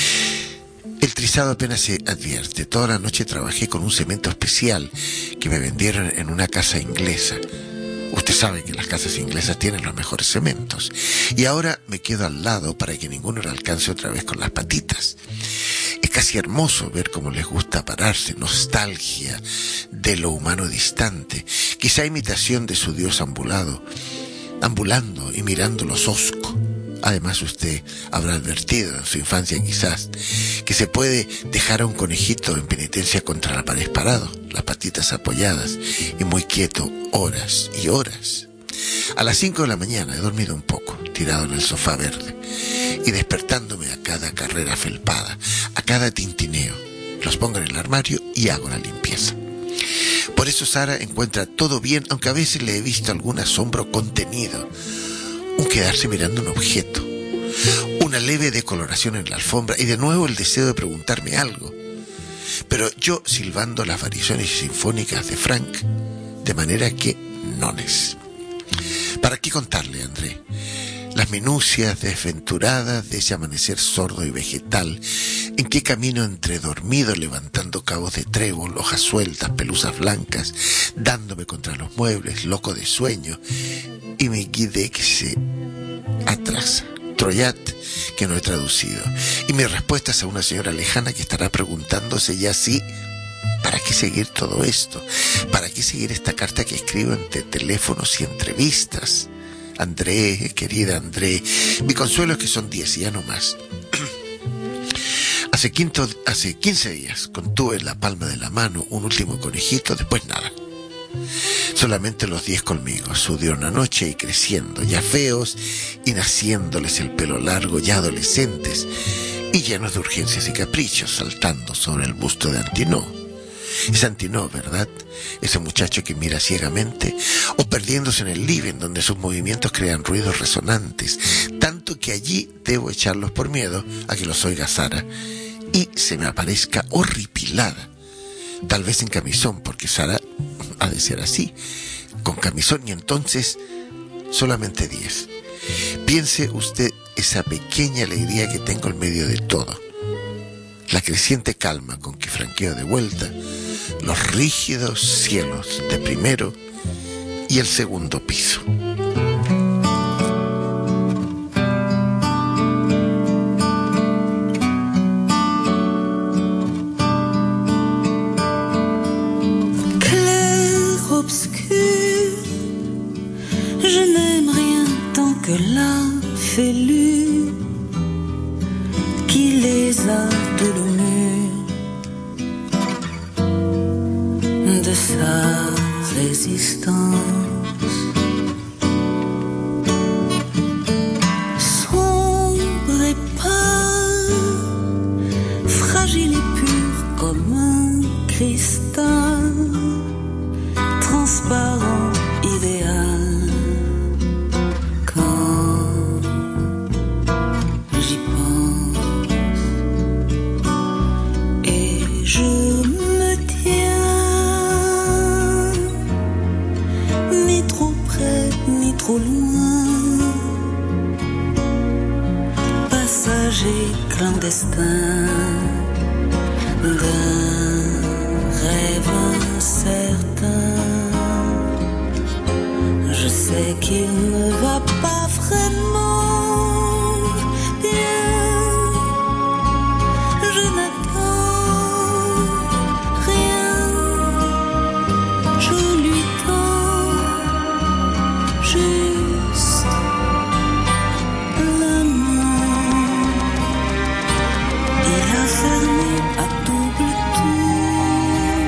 El trizado apenas se advierte. Toda la noche trabajé con un cemento especial que me vendieron en una casa inglesa. Usted sabe que las casas inglesas tienen los mejores cementos. Y ahora me quedo al lado para que ninguno le alcance otra vez con las patitas. Es casi hermoso ver cómo les gusta pararse, nostalgia de lo humano distante, quizá imitación de su Dios ambulado, ambulando y mirándolos hosco. Además, usted habrá advertido en su infancia quizás que se puede dejar a un conejito en penitencia contra la pared parado, las patitas apoyadas y muy quieto horas y horas. A las cinco de la mañana he dormido un poco, tirado en el sofá verde, y despertándome a cada carrera felpada, a cada tintineo, los pongo en el armario y hago la limpieza. Por eso Sara encuentra todo bien, aunque a veces le he visto algún asombro contenido, un quedarse mirando un objeto, una leve decoloración en la alfombra y de nuevo el deseo de preguntarme algo. Pero yo silbando las variaciones sinfónicas de Frank, de manera que nones. ¿Para qué contarle, André? Las minucias desventuradas de ese amanecer sordo y vegetal, en que camino entre dormido levantando cabos de trébol, hojas sueltas, pelusas blancas, dándome contra los muebles, loco de sueño, y me guidé que se atrás. Troyat, que no he traducido. Y mi respuesta es a una señora lejana que estará preguntándose ya si, ¿para qué seguir todo esto? ¿Para qué seguir esta carta que escribo entre teléfonos y entrevistas? André, querida André, mi consuelo es que son diez y ya no más. Hace, quinto, hace quince días contuve en la palma de la mano un último conejito, después nada. Solamente los diez colmillos, su de una noche y creciendo, ya feos y naciéndoles el pelo largo, ya adolescentes y llenos de urgencias y caprichos, saltando sobre el busto de Antinó. Es Antinó, ¿verdad? Ese muchacho que mira ciegamente o perdiéndose en el living donde sus movimientos crean ruidos resonantes, tanto que allí debo echarlos por miedo a que los oiga Sara y se me aparezca horripilada. Tal vez en camisón, porque Sara ha de ser así, con camisón, y entonces solamente diez. Piense usted esa pequeña alegría que tengo en medio de todo, la creciente calma con que franqueo de vuelta los rígidos cielos de primero y el segundo piso. Je n'aime rien tant que la fêlure qui les a de l'humeur de sa résistance. Sombre et pâle, fragile et pur comme un cristal, transparent, idéal. Trop loin, passager clandestin d'un rêve incertain. Je sais qu'il ne va pas vraiment bien. Je n'attends rien, je lui tends juste la main. Il a fermé à double tour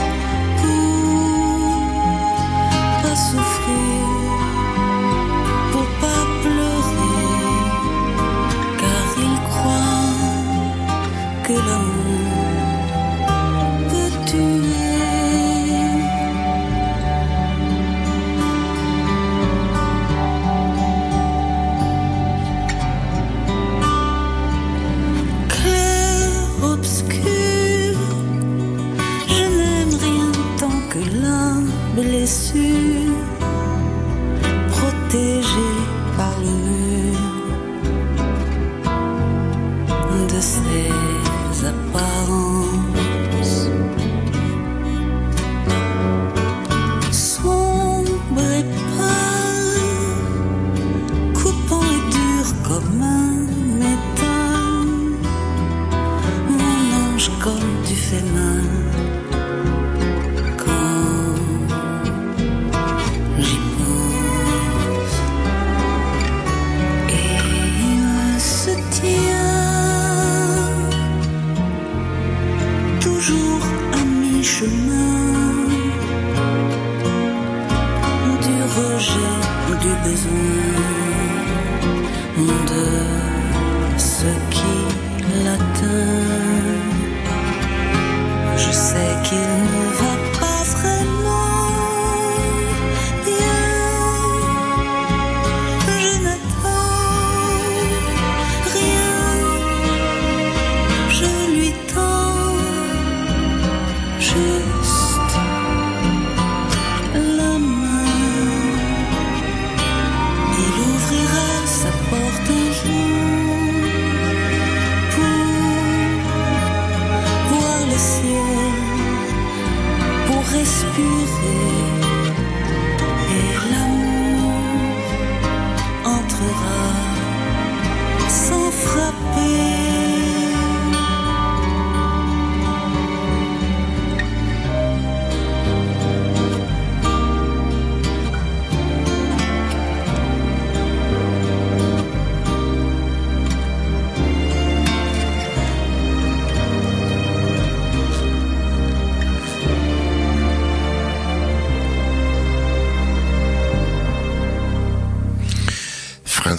pour pas souffrir, pour pas pleurer, car il croit que l'amour peut tuer. Blessure, protégée par le mur de ses apparences. Sombre et pâle, coupant et dur comme un métal, mon ange comme du fait mal. Chemin du rejet, du besoin de ce qui l'atteint.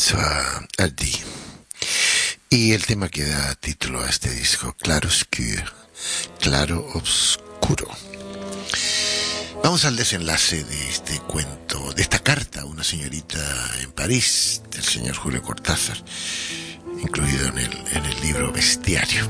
François Hardy. Y el tema que da título a este disco, Claro Obscur, Claro Obscuro. Vamos al desenlace de este cuento, de esta carta a una señorita en París, del señor Julio Cortázar, incluido en el, en el libro Bestiario.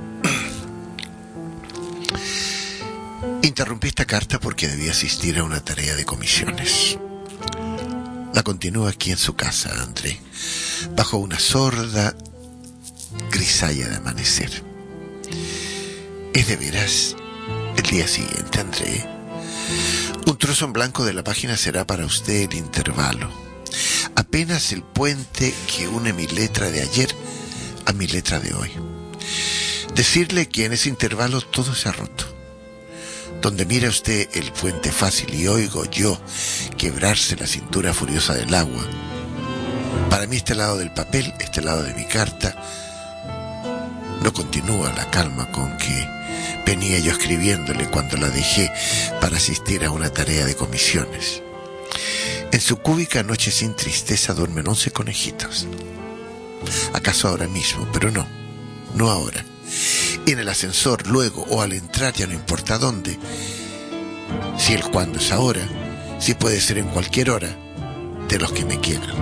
Interrumpí esta carta porque debía asistir a una tarea de comisiones. La continúa aquí en su casa, André, bajo una sorda grisalla de amanecer. Es de veras el día siguiente, André. Un trozo en blanco de la página será para usted el intervalo. Apenas el puente que une mi letra de ayer a mi letra de hoy. Decirle que en ese intervalo todo se ha roto. Donde mira usted el puente fácil y oigo yo quebrarse la cintura furiosa del agua. Para mí este lado del papel, este lado de mi carta, no continúa la calma con que venía yo escribiéndole cuando la dejé para asistir a una tarea de comisiones. En su cúbica noche sin tristeza duermen once conejitos. ¿Acaso ahora mismo? Pero no, no ahora. En el ascensor, luego o al entrar, ya no importa dónde. Si el cuándo es ahora, si puede ser en cualquier hora, de los que me quieran.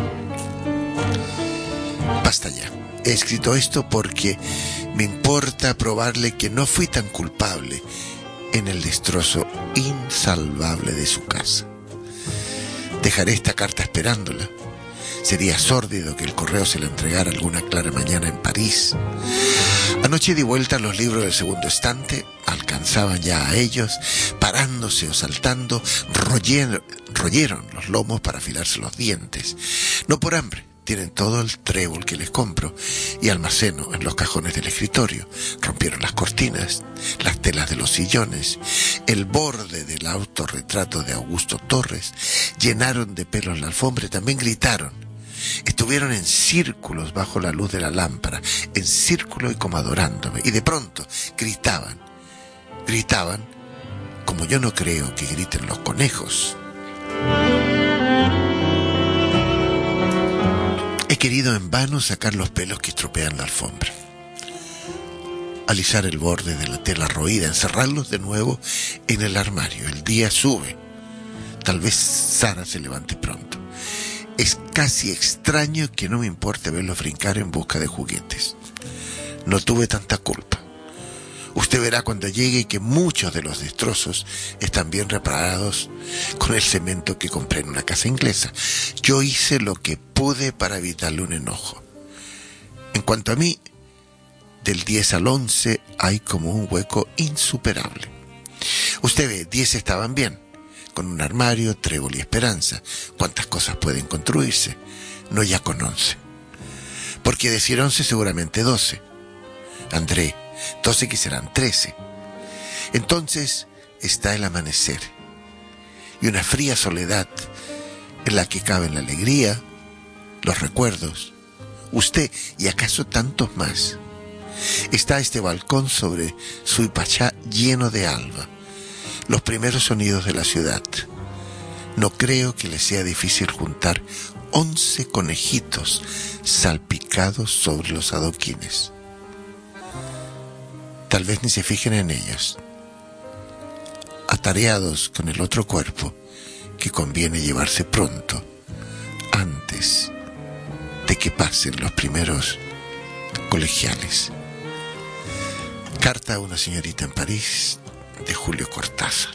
Basta ya. He escrito esto porque me importa probarle que no fui tan culpable en el destrozo insalvable de su casa. Dejaré esta carta esperándola. Sería sórdido que el correo se la entregara alguna clara mañana en París. Anoche di vuelta los libros del segundo estante, alcanzaban ya a ellos, parándose o saltando, royeron, royeron los lomos para afilarse los dientes. No por hambre, tienen todo el trébol que les compro y almaceno en los cajones del escritorio. Rompieron las cortinas, las telas de los sillones, el borde del autorretrato de Augusto Torres, llenaron de pelos la alfombra y también gritaron. Estuvieron en círculos bajo la luz de la lámpara, en círculo y como adorándome, y de pronto gritaban, gritaban como yo no creo que griten los conejos. He querido en vano sacar los pelos que estropean la alfombra, alisar el borde de la tela roída, encerrarlos de nuevo en el armario. El día sube, tal vez Sara se levante pronto. Es casi extraño que no me importe verlos brincar en busca de juguetes. No tuve tanta culpa. Usted verá cuando llegue que muchos de los destrozos están bien reparados con el cemento que compré en una casa inglesa. Yo hice lo que pude para evitarle un enojo. En cuanto a mí, del diez al once hay como un hueco insuperable. Usted ve, diez estaban bien. Con un armario, trébol y esperanza. ¿Cuántas cosas pueden construirse? No ya con once. Porque decir once seguramente doce. André, doce que serán trece. Entonces está el amanecer. Y una fría soledad en la que caben la alegría, los recuerdos, usted y acaso tantos más. Está este balcón sobre Suipachá lleno de alba. Los primeros sonidos de la ciudad. No creo que le sea difícil juntar once conejitos salpicados sobre los adoquines. Tal vez ni se fijen en ellos, atareados con el otro cuerpo que conviene llevarse pronto, antes de que pasen los primeros colegiales. Carta a una señorita en París, de Julio Cortázar.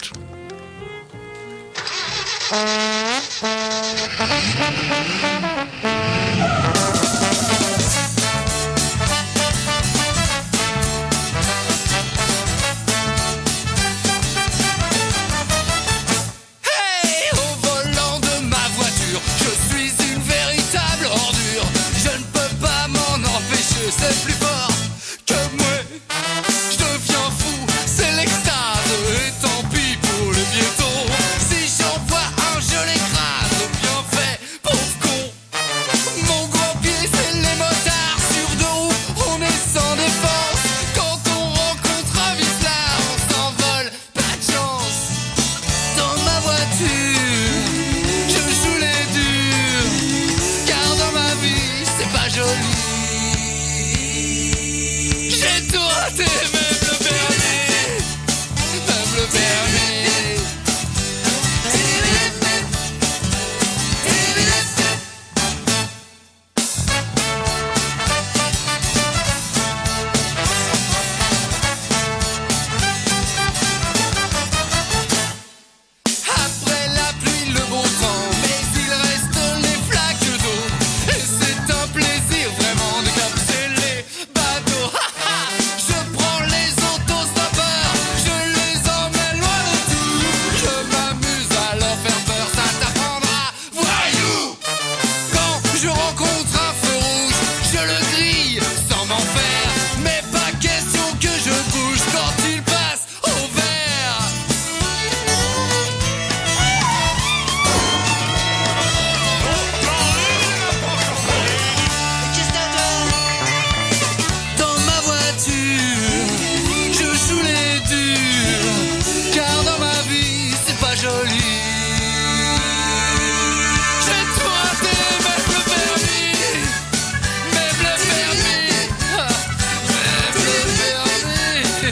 Hey, au volant de ma voiture, je suis une véritable ordure. Je ne peux pas m'en empêcher, c'est plus fort que moi. Je deviens fou, c'est l'extase. Et tant pis pour les piétons. Si j'en vois un, je l'écrase. Bien fait, pauvre con. Mon grand pied, c'est les motards. Sur deux roues, on est sans défense. Quand on rencontre un vicelard, on s'envole, pas de chance. Dans ma voiture, je joue les durs. Car dans ma vie, rater même le permis, même le permis. Après la pluie, le beau temps, mais il reste les flaques d'eau. Et c'est un plaisir vraiment de capter les bateaux. Ha, ha. Je prends les autostoppeurs, je les emmène loin de tout. Je m'amuse à leur faire peur, ça t'apprendra, voyou. Quand je rencontre un feu rouge, je le grille sans m'en faire. Mais pas question que je bouge quand il passe au vert. Dans ma voiture, je joue les durs, car dans ma vie, c'est pas joli. J'ai tout raté, même le permis, même le permis, ah, même le permis.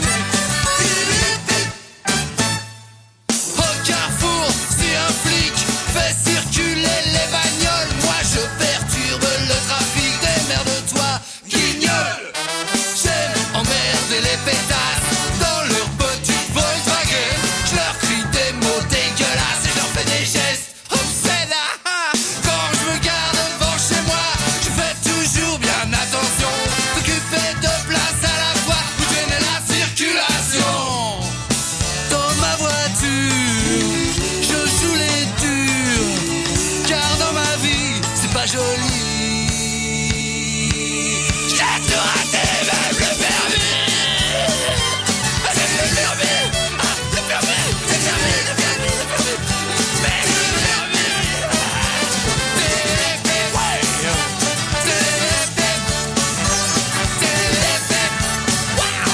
Au carrefour, si un flic fait circuler les bagnoles, moi je perturbe le trafic des mères de toi, guignol. J'aime emmerder les pétasses dans leur petite Volkswagen. Je leur crie des mots dégueulasses et je leur fais des gestes obscènes. Ah, ah. Quand je me garde devant chez moi, je fais toujours bien attention d'occuper deux places à la fois pour gêner la circulation. Dans ma voiture, je joue les durs, car dans ma vie, c'est pas joli. J'ai tout raté, même le permis. Même le permis. Ah, le permis, le permis, le permis, le permis. Même le permis. Télépép, ouais. Télépép. Télépép. Wow.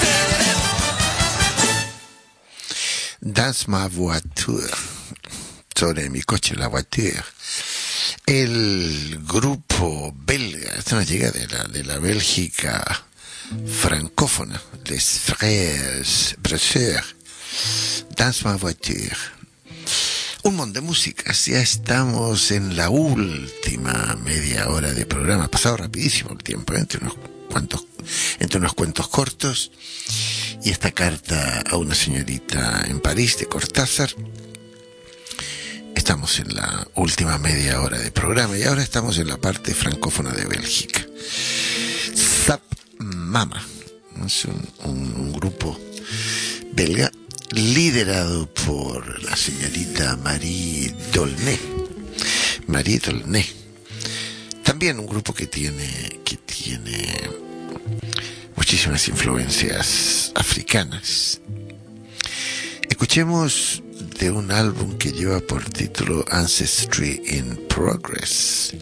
Télépép. Dans ma voiture, sobre mi coche, la voiture. El grupo belga, esta nos llega de la, de la Bélgica francófona, les frères Brasseurs, Dans ma voiture. Un montón de músicas, ya estamos en la última media hora de programa, ha pasado rapidísimo el tiempo, ¿eh? entre unos cuantos, entre unos cuentos cortos y esta carta a una señorita en París de Cortázar. Estamos en la última media hora de programa y ahora estamos en la parte francófona de Bélgica. Zap Mama es un, un, un grupo belga liderado por la señorita Marie Dolnay. Marie Dolnay. También un grupo que tiene, que tiene muchísimas influencias africanas. Escuchemos de un álbum que lleva por título Ancestry in Progress,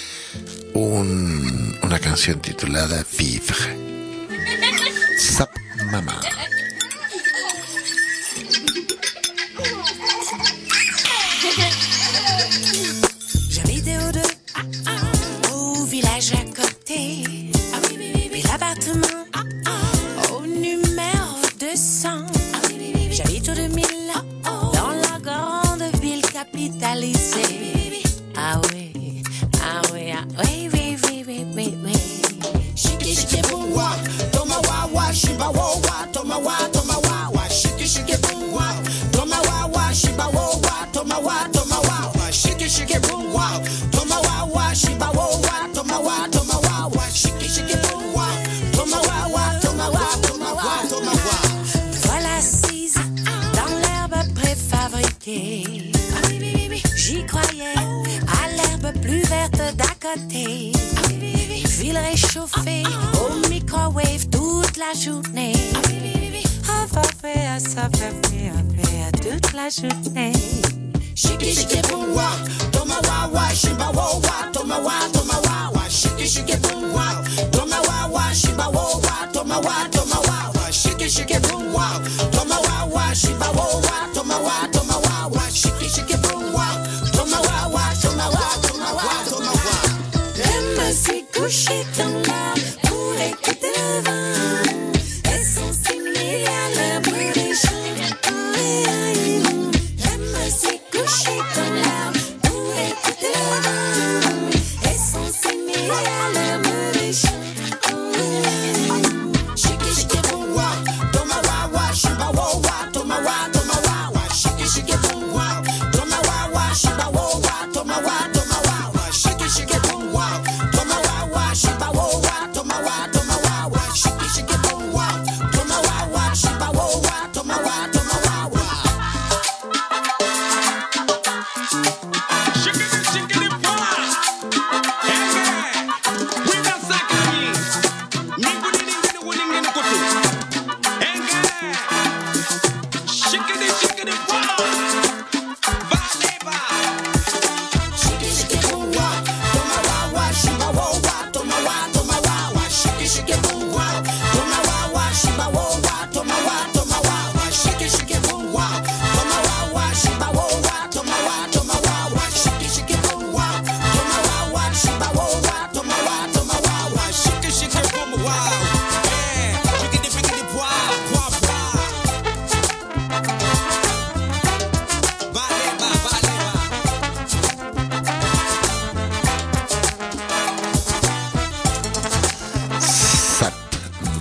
un, una canción titulada Vivre. Zap Mama. J'habitais au deux, au village à côté. Mais l'appartement au numéro deux cents. J'habite au deux mille dans la grande ville capitalisée. Ah oui, ah oui, ah oui, oui, oui, oui, oui, oui. Shiki shiki boom wa, toma wa wa, shiba wo wa, toma wa, toma wa wa. Shiki shiki boom wa, toma wa wa, shiba wo wa, toma wa, toma wa wa. Shiki shiki boom wa, toma wa wa, shiba wo wa, toma wa, toma wa wa. Shiki shiki boom wa, toma wa wa, toma wa, toma wa, toma wa. Voilà assise dans l'herbe préfabriquée. J'y croyais à l'herbe plus verte d'à côté. Ville réchauffée au microwave toute la journée. Ah, ça fait, ça fait, toute la journée. Shiki shiki boom wa, toma wa wa, shiba wo wa, toma wa, toma wa wa. Shiki shiki boom wa, toma wa wa, shiba wo wa, toma wa, toma wa wa. Shiki shiki boom wa, toma wa wa, shiba wo wa, toma wa, toma wa wa. Shiki shiki boom wa, toma wa wa, toma wa, toma wa, toma wa. Je me suis couché dans l'herbe pour écouter le vent. Et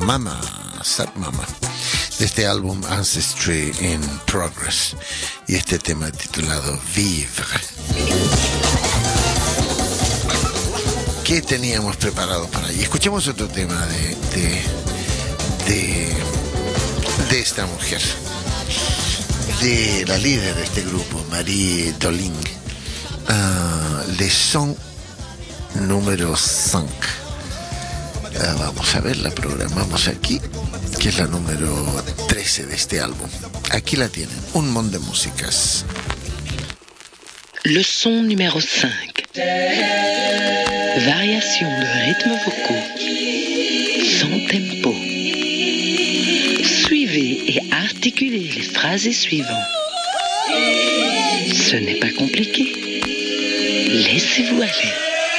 Mama, Sap Mama, de este álbum Ancestry in Progress, y este tema titulado Vivre. ¿Qué teníamos preparado para allí? Escuchemos otro tema de, de, de, de esta mujer, de la líder de este grupo, Marie Dolin, uh, Le Son número cinco. Uh, vamos a ver, la programamos aquí, que es la número trece de este álbum. Aquí la tienen, un montón de músicas. Leçon numéro cinq. Variation de rythmes vocaux. Sans tempo. Suivez et articulez les phrases suivantes. Ce n'est pas compliqué. Laissez-vous aller.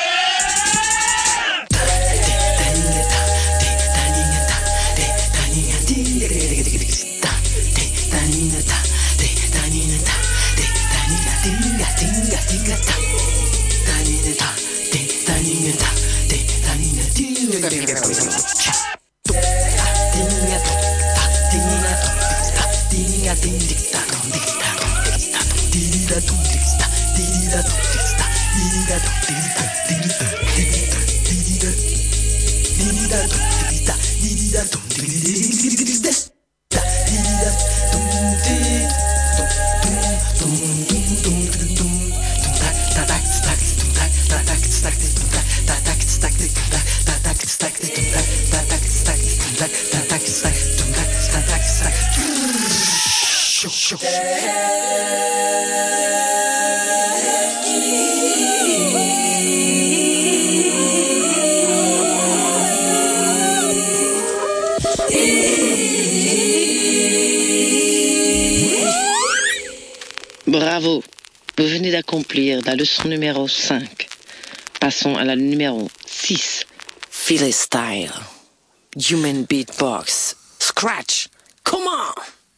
Bravo, vous venez d'accomplir la leçon numéro cinq. Passons à la numéro six. Philly Style. Human Beatbox. Scratch. Come on.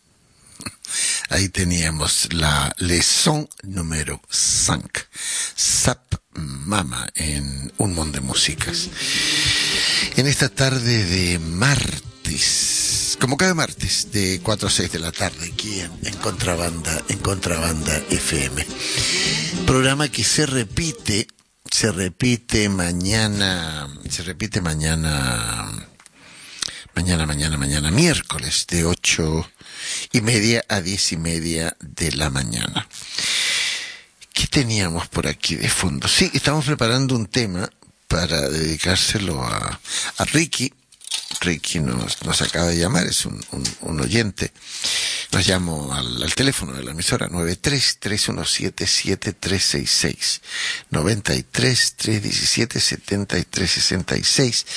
Ahí teníamos la leçon número cinco. Sap Mama en un montón de músicas. En esta tarde de martes, como cada martes, de cuatro a seis de la tarde, aquí en, en Contrabanda, en Contrabanda F M. Programa que se repite, se repite mañana, se repite mañana, mañana, mañana, mañana, miércoles, de ocho y media a diez y media de la mañana. ¿Qué teníamos por aquí de fondo? Sí, estamos preparando un tema para dedicárselo a, a Ricky. Ricky nos, nos acaba de llamar, es un, un, un oyente. Nos llamó al, al teléfono de la emisora nueve tres, tres uno siete, siete tres seis seis, noventa y tres, trescientos diecisiete, setenta y tres sesenta y seis,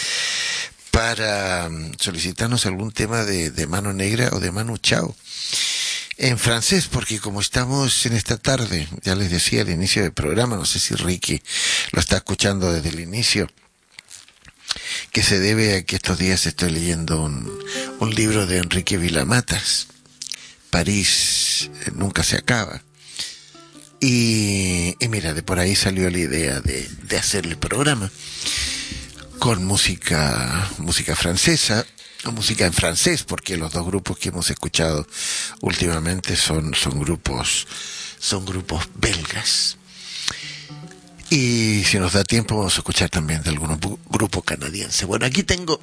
para solicitarnos algún tema de, de Mano Negra o de Manu Chao en francés, porque como estamos en esta tarde, ya les decía al inicio del programa, no sé si Ricky lo está escuchando desde el inicio, que se debe a que estos días estoy leyendo un, un libro de Enrique Vilamatas, París nunca se acaba, y, y mira, de por ahí salió la idea de, de hacer el programa con música música francesa, o música en francés, porque los dos grupos que hemos escuchado últimamente son son grupos son grupos belgas. Y si nos da tiempo vamos a escuchar también de algún grupo canadiense. Bueno, aquí tengo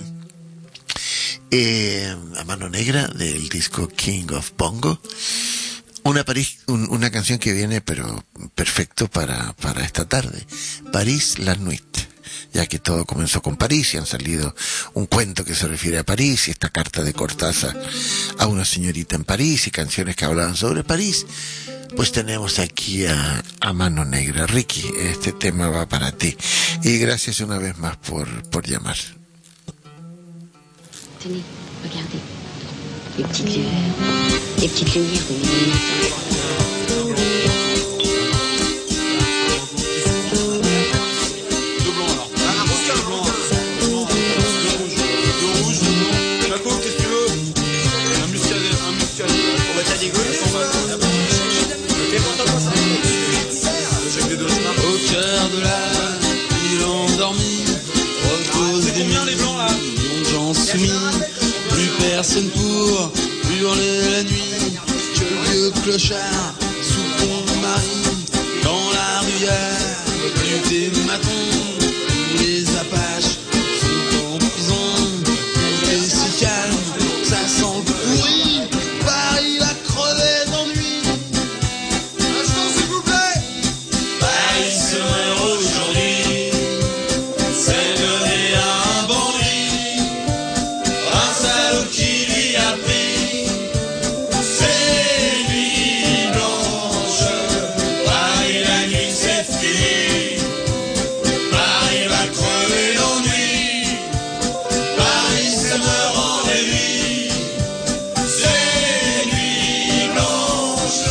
eh, a Mano Negra del disco King of Bongo, una París, un, una canción que viene pero perfecto para para esta tarde, París la Nuit, ya que todo comenzó con París y han salido un cuento que se refiere a París y esta carta de Cortázar a una señorita en París y canciones que hablaban sobre París. Pues tenemos aquí a, a Mano Negra. Ricky, este tema va para ti. Y gracias una vez más por, por llamar. Tenez, regardez. Les petites lumières. Les petites lumières au milieu. Au cœur de la ville endormie, repose des millions de gens insoumis, plus personne pour hurler la nuit, que le vieux clochard sous pont Marie, dans la rue y'a plus des matons, tous les apaches sont en prison, tout est si calme, ça sent le pourri, Paris va crever d'ennui. Instant s'il vous plaît. Paris se meurt aujourd'hui, c'est donné à un bandit, un salaud qui lui a pris ses nuits blanches. Paris la nuit c'est fini, Paris va crever d'ennui, Paris se meurt en nuit, ses nuits blanches.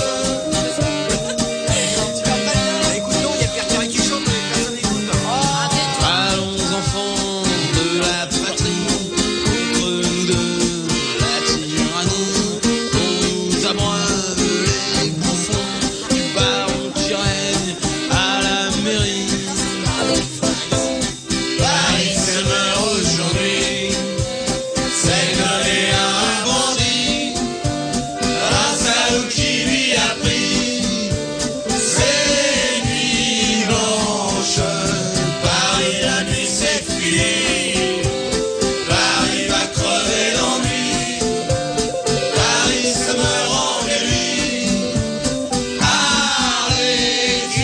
Écoute donc, il y a Pierre Carré qui chante, mais personne n'écoute. Allons enfants de la patrie, contre nous deux, la tyrannie, on nous abreuve les bouffons du baron qui règne à la mairie. Paris se meurt aujourd'hui, c'est donné à un bandit, un salaud qui lui a pris ses nuits blanches. Paris la nuit c'est fini, Paris va crever d'ennui, Paris se meurt en nuit, Arletty.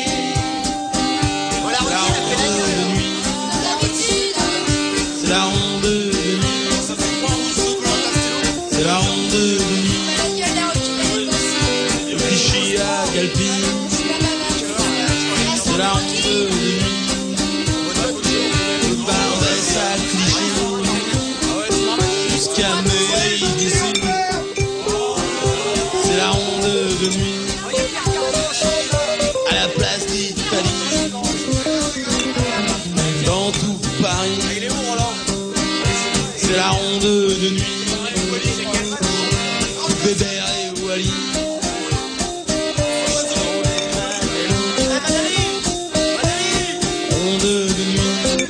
La ronde de nuit, c'est la ronde de nuit, c'est la ronde de nuit, de Clichy à Calpi, c'est la ronde de nuit, de Barbès à Clichy, jusqu'à Neuilly d'ici, c'est la ronde de nuit, à la place d'Italie, dans tout Paris, c'est la ronde de nuit, Bébert et Wally. Ronde de nuit.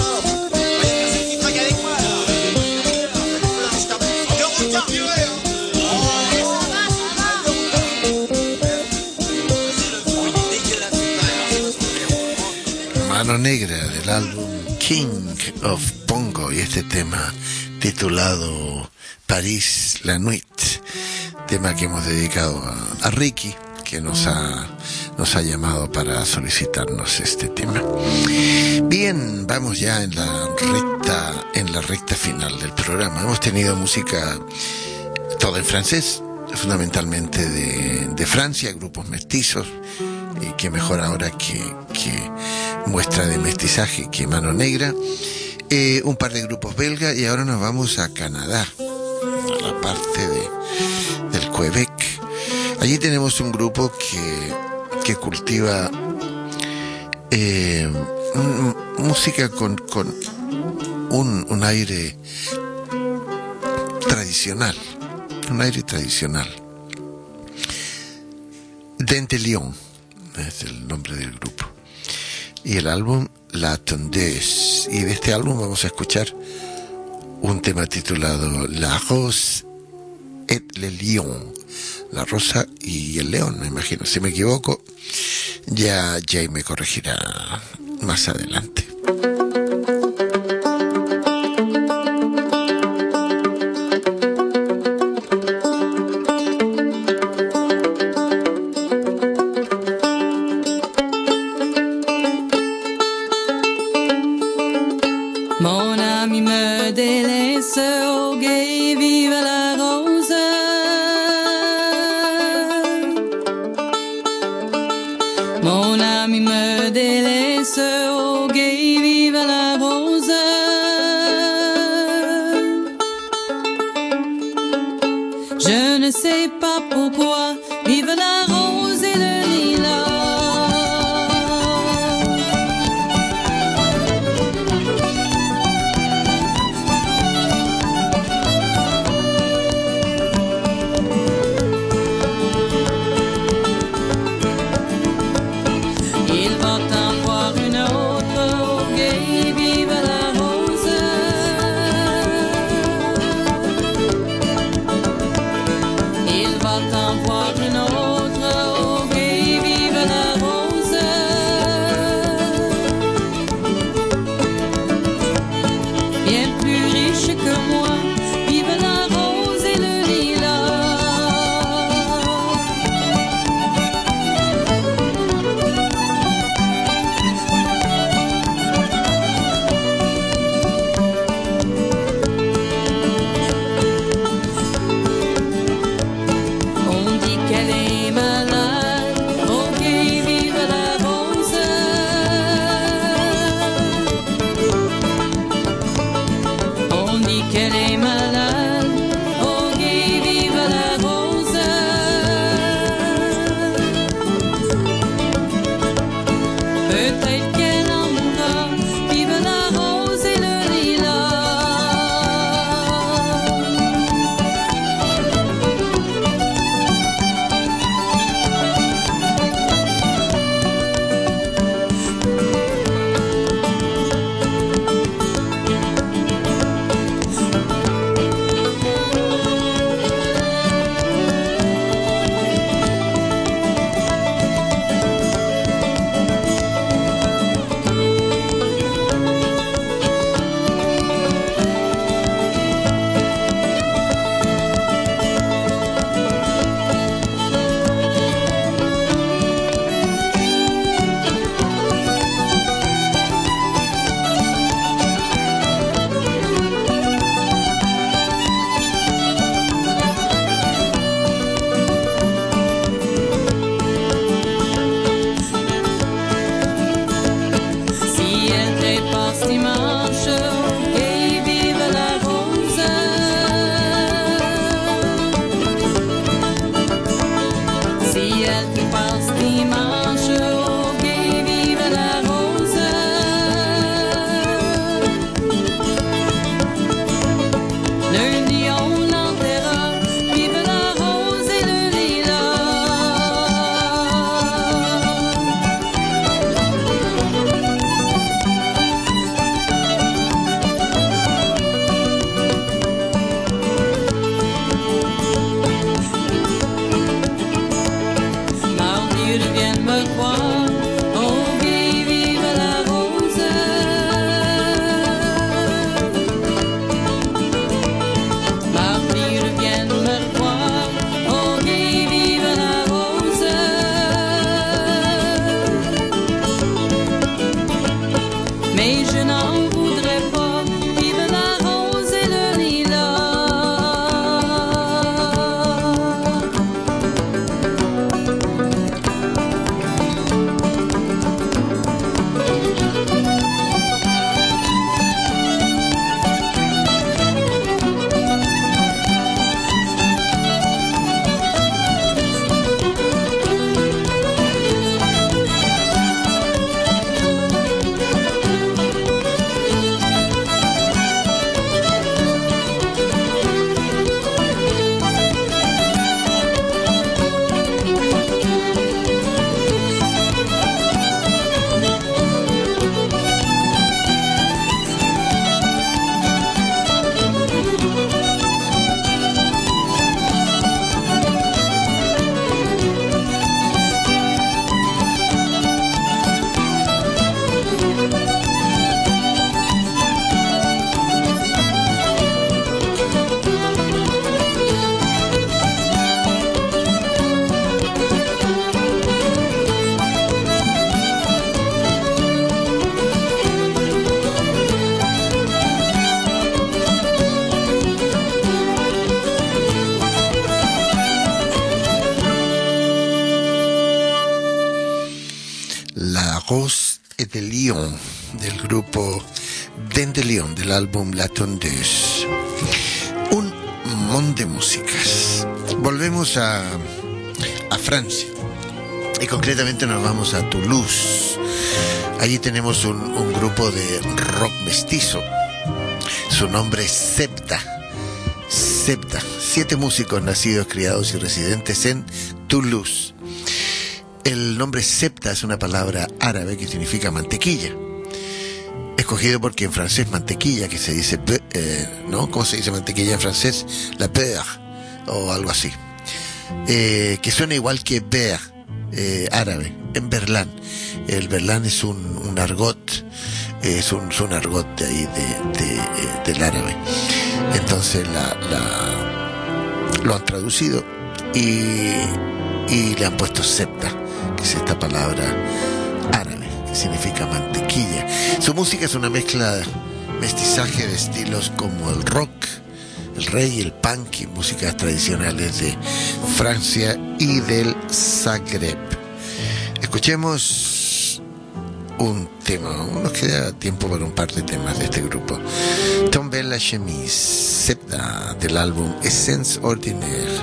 Mano Negra del álbum King of Bongo y este tema titulado París la Nuit, tema que hemos dedicado a, a Ricky, que nos ha nos ha llamado para solicitarnos este tema. Bien, vamos ya en la recta en la recta final del programa. Hemos tenido música toda en francés, fundamentalmente de, de Francia, grupos mestizos, y que mejor ahora que, que muestra de mestizaje que Mano Negra, eh, un par de grupos belga, y ahora nos vamos a Canadá, a la parte de, del Quebec. Allí tenemos un grupo que, que cultiva eh, un, música con, con un, un aire tradicional, un aire tradicional. Dentelion es el nombre del grupo. Y el álbum La Tondeuse. Y de este álbum vamos a escuchar un tema titulado La Rose et le Lion. La rosa y el león, me imagino. Si me equivoco, ya Jay me corregirá más adelante. Mon ami me délaisse, au guet, vive la rose. Mon ami me délaisse, au guet, vive la rose. Je ne sais pas pourquoi, vive la rose et le lilas. qu'elle est malade. Oh, gay, vive la rose. Peut-être qu'elle en mourra. Vive la rose et le lilas. Si elle trépasse dimanche, et vive la rose. Si elle trépasse dimanche, et vive la rose. Lundi on l'enterra, vive la rose et le lilas. Mardi reviennent me croire, oh gay, vive la rose. Mardi reviennent me croire, oh gay, vive la rose. Mais je n'en voudrais pas, vive la rose et le lilas. La Rose et de Lyon, del grupo Dandelion, del álbum La Tondeuse. Un montón de músicas. Volvemos a, a Francia y concretamente nos vamos a Toulouse. Allí tenemos un, un grupo de rock mestizo. Su nombre es Septa. Septa. Siete músicos nacidos, criados y residentes en Toulouse. El nombre Septa es una palabra árabe que significa mantequilla. Escogido porque en francés mantequilla, que se dice, eh, ¿no? ¿Cómo se dice mantequilla en francés? La beurre, o algo así. Eh, que suena igual que beurre, eh, árabe, en berlán. El berlán es un, un argot, es un, es un argot de ahí, de, de, eh, del árabe. Entonces la, la, lo han traducido y, y le han puesto septa, que es esta palabra árabe, que significa mantequilla. Su música es una mezcla, mestizaje de estilos como el rock, el reggae, el punk y músicas tradicionales de Francia y del Zagreb. Escuchemos un tema, nos queda tiempo para un par de temas de este grupo. Tomber la chemise, Septa, del álbum Essence Ordinaire.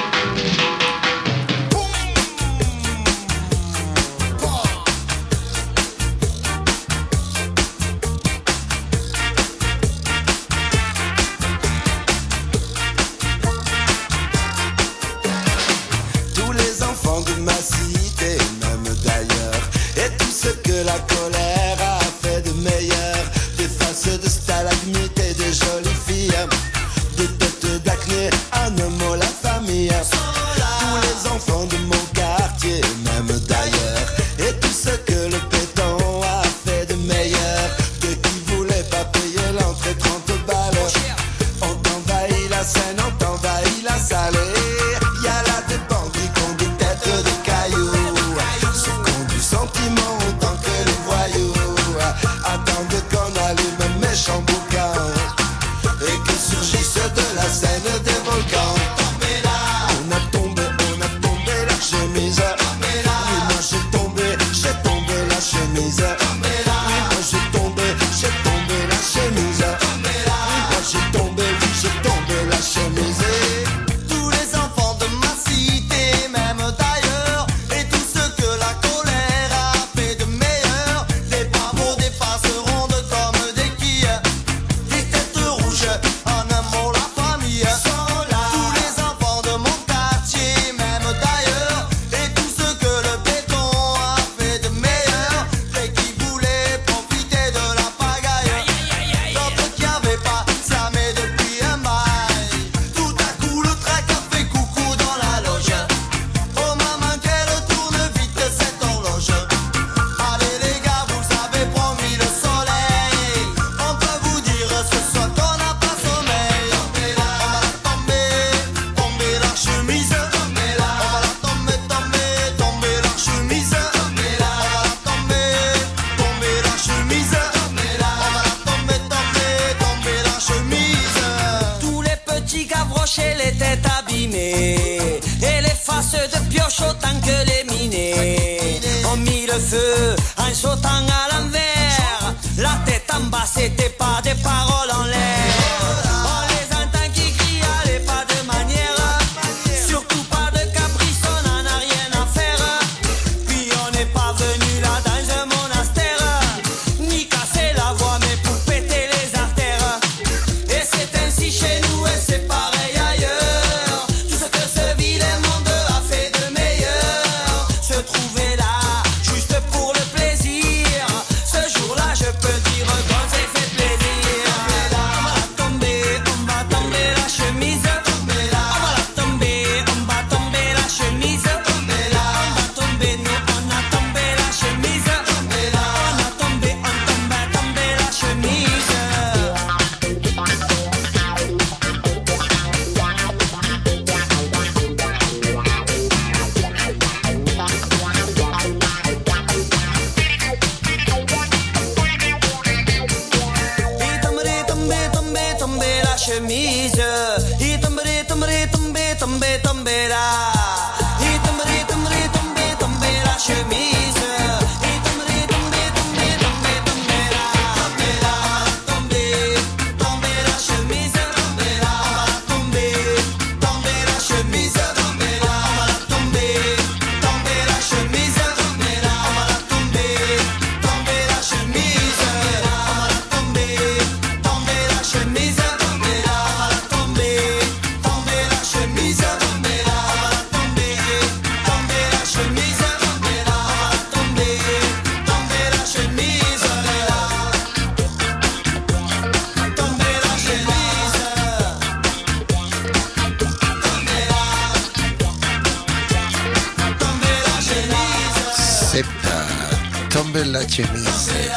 La chemise.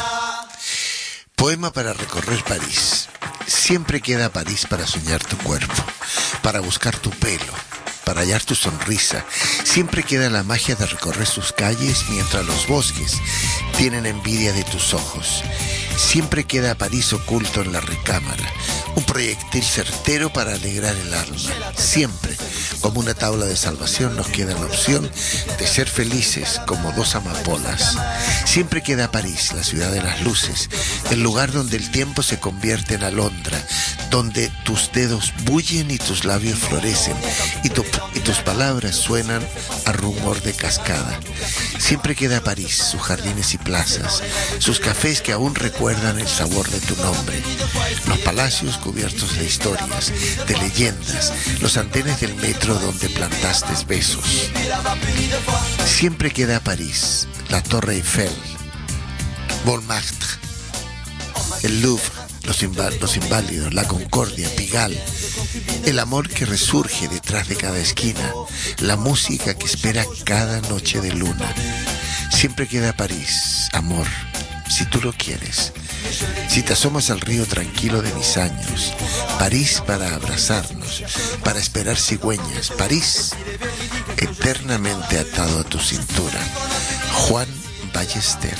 Poema para recorrer París. Siempre queda París para soñar tu cuerpo, para buscar tu pelo, para hallar tu sonrisa. Siempre queda la magia de recorrer sus calles mientras los bosques tienen envidia de tus ojos. Siempre queda París oculto en la recámara, un proyectil certero para alegrar el alma. Siempre, como una tabla de salvación, nos queda la opción de ser felices como dos amapolas. Siempre queda París, la ciudad de las luces, el lugar donde el tiempo se convierte en alondra, donde tus dedos bullen y tus labios florecen, y, tu, y tus palabras suenan a rumor de cascada. Siempre queda París, sus jardines y plazas, sus cafés que aún recuerdan el sabor de tu nombre, los palacios cubiertos de historias, de leyendas, los andenes del metro donde plantaste besos. Siempre queda París, la Torre Eiffel, Montmartre, el Louvre, los, invá- los inválidos, la Concordia, Pigalle, el amor que resurge detrás de cada esquina, la música que espera cada noche de luna. Siempre queda París, amor, si tú lo quieres. Si te asomas al río tranquilo de mis años, París para abrazarnos, para esperar cigüeñas, París eternamente atado a tu cintura. Juan Ballester.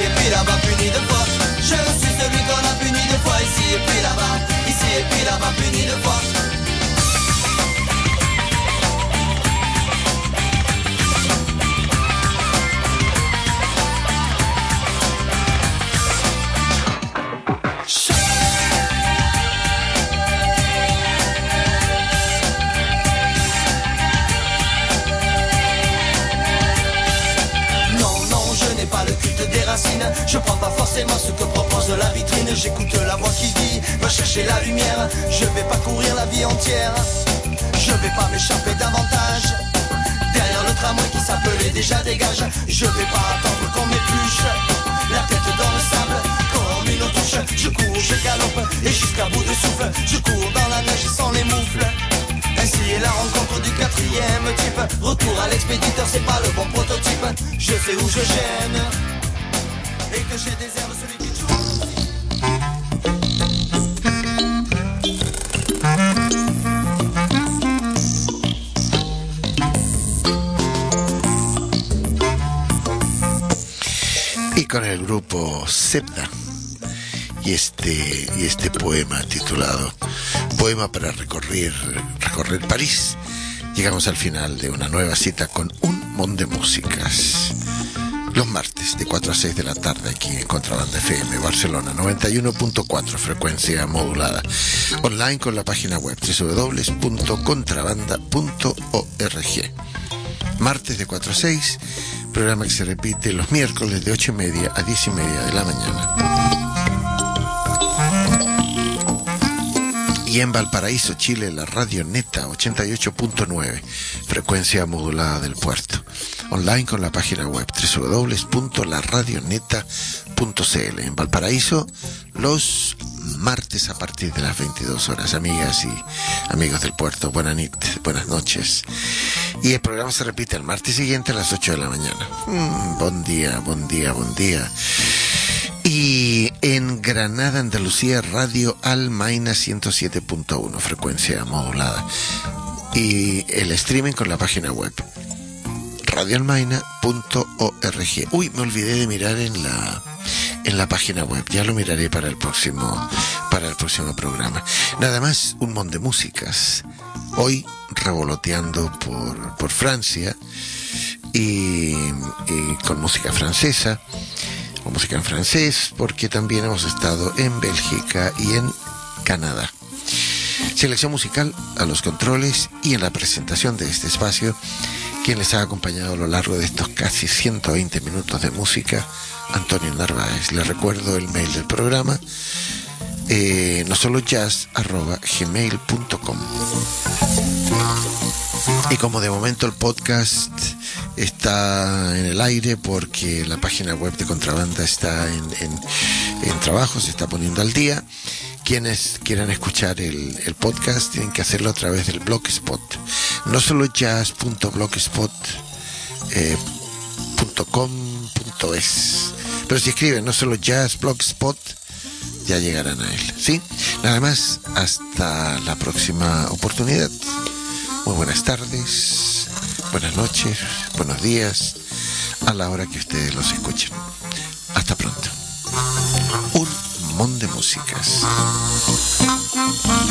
Je prends pas forcément ce que propose la vitrine. J'écoute la voix qui dit va chercher la lumière. Je vais pas courir la vie entière. Je vais pas m'échapper davantage. Derrière le tramway qui s'appelait déjà dégage. Je vais pas attendre qu'on m'épluche la tête dans le sable comme une touche. Je cours, je galope et jusqu'à bout de souffle. Je cours dans la neige sans les moufles. Ainsi est la rencontre du quatrième type. Retour à l'expéditeur, c'est pas le bon prototype. Je sais où je gêne et que j'ai des airs de celui qui joue. Y con el grupo Sepda y este, y este poema titulado Poema para recorrer, recorrer París, llegamos al final de una nueva cita con un montón de músicas. Los martes de cuatro a seis de la tarde aquí en Contrabanda F M Barcelona noventa y uno punto cuatro, frecuencia modulada. Online con la página web doble u doble u doble u punto contrabanda punto org. Martes de cuatro a seis, programa que se repite los miércoles de ocho y media a diez y media de la mañana. Y en Valparaíso, Chile, la Radio Neta ochenta y ocho punto nueve, frecuencia modulada del puerto. Online con la página web doble u doble u doble u punto la radio neta punto c l. En Valparaíso, los martes a partir de las veintidós horas. Amigas y amigos del puerto, buenas noches, buenas noches. Y el programa se repite el martes siguiente a las ocho de la mañana. Mm, buen día, buen día, buen día. Y en Granada, Andalucía, Radio Almaina ciento siete punto uno, frecuencia modulada. Y el streaming con la página web radio almaina punto org. Uy, me olvidé de mirar en la en la página web. Ya lo miraré para el próximo para el próximo programa. Nada más, un montón de músicas. Hoy revoloteando por por Francia y, y con música francesa. O música en francés, porque también hemos estado en Bélgica y en Canadá. Selección musical a los controles y en la presentación de este espacio, quien les ha acompañado a lo largo de estos casi ciento veinte minutos de música, Antonio Narváez. Les recuerdo el mail del programa, eh, no solo jazz arroba gmail punto com. Y como de momento el podcast está en el aire porque la página web de Contrabanda está en, en, en trabajo, se está poniendo al día. Quienes quieran escuchar el, el podcast tienen que hacerlo a través del Blogspot. No solo jazz punto blogspot punto com punto es, pero si escriben no solo jazz blogspot, ya llegarán a él. ¿Sí? Nada más, hasta la próxima oportunidad. Muy buenas tardes, buenas noches, buenos días, a la hora que ustedes los escuchen. Hasta pronto. Un montón de músicas.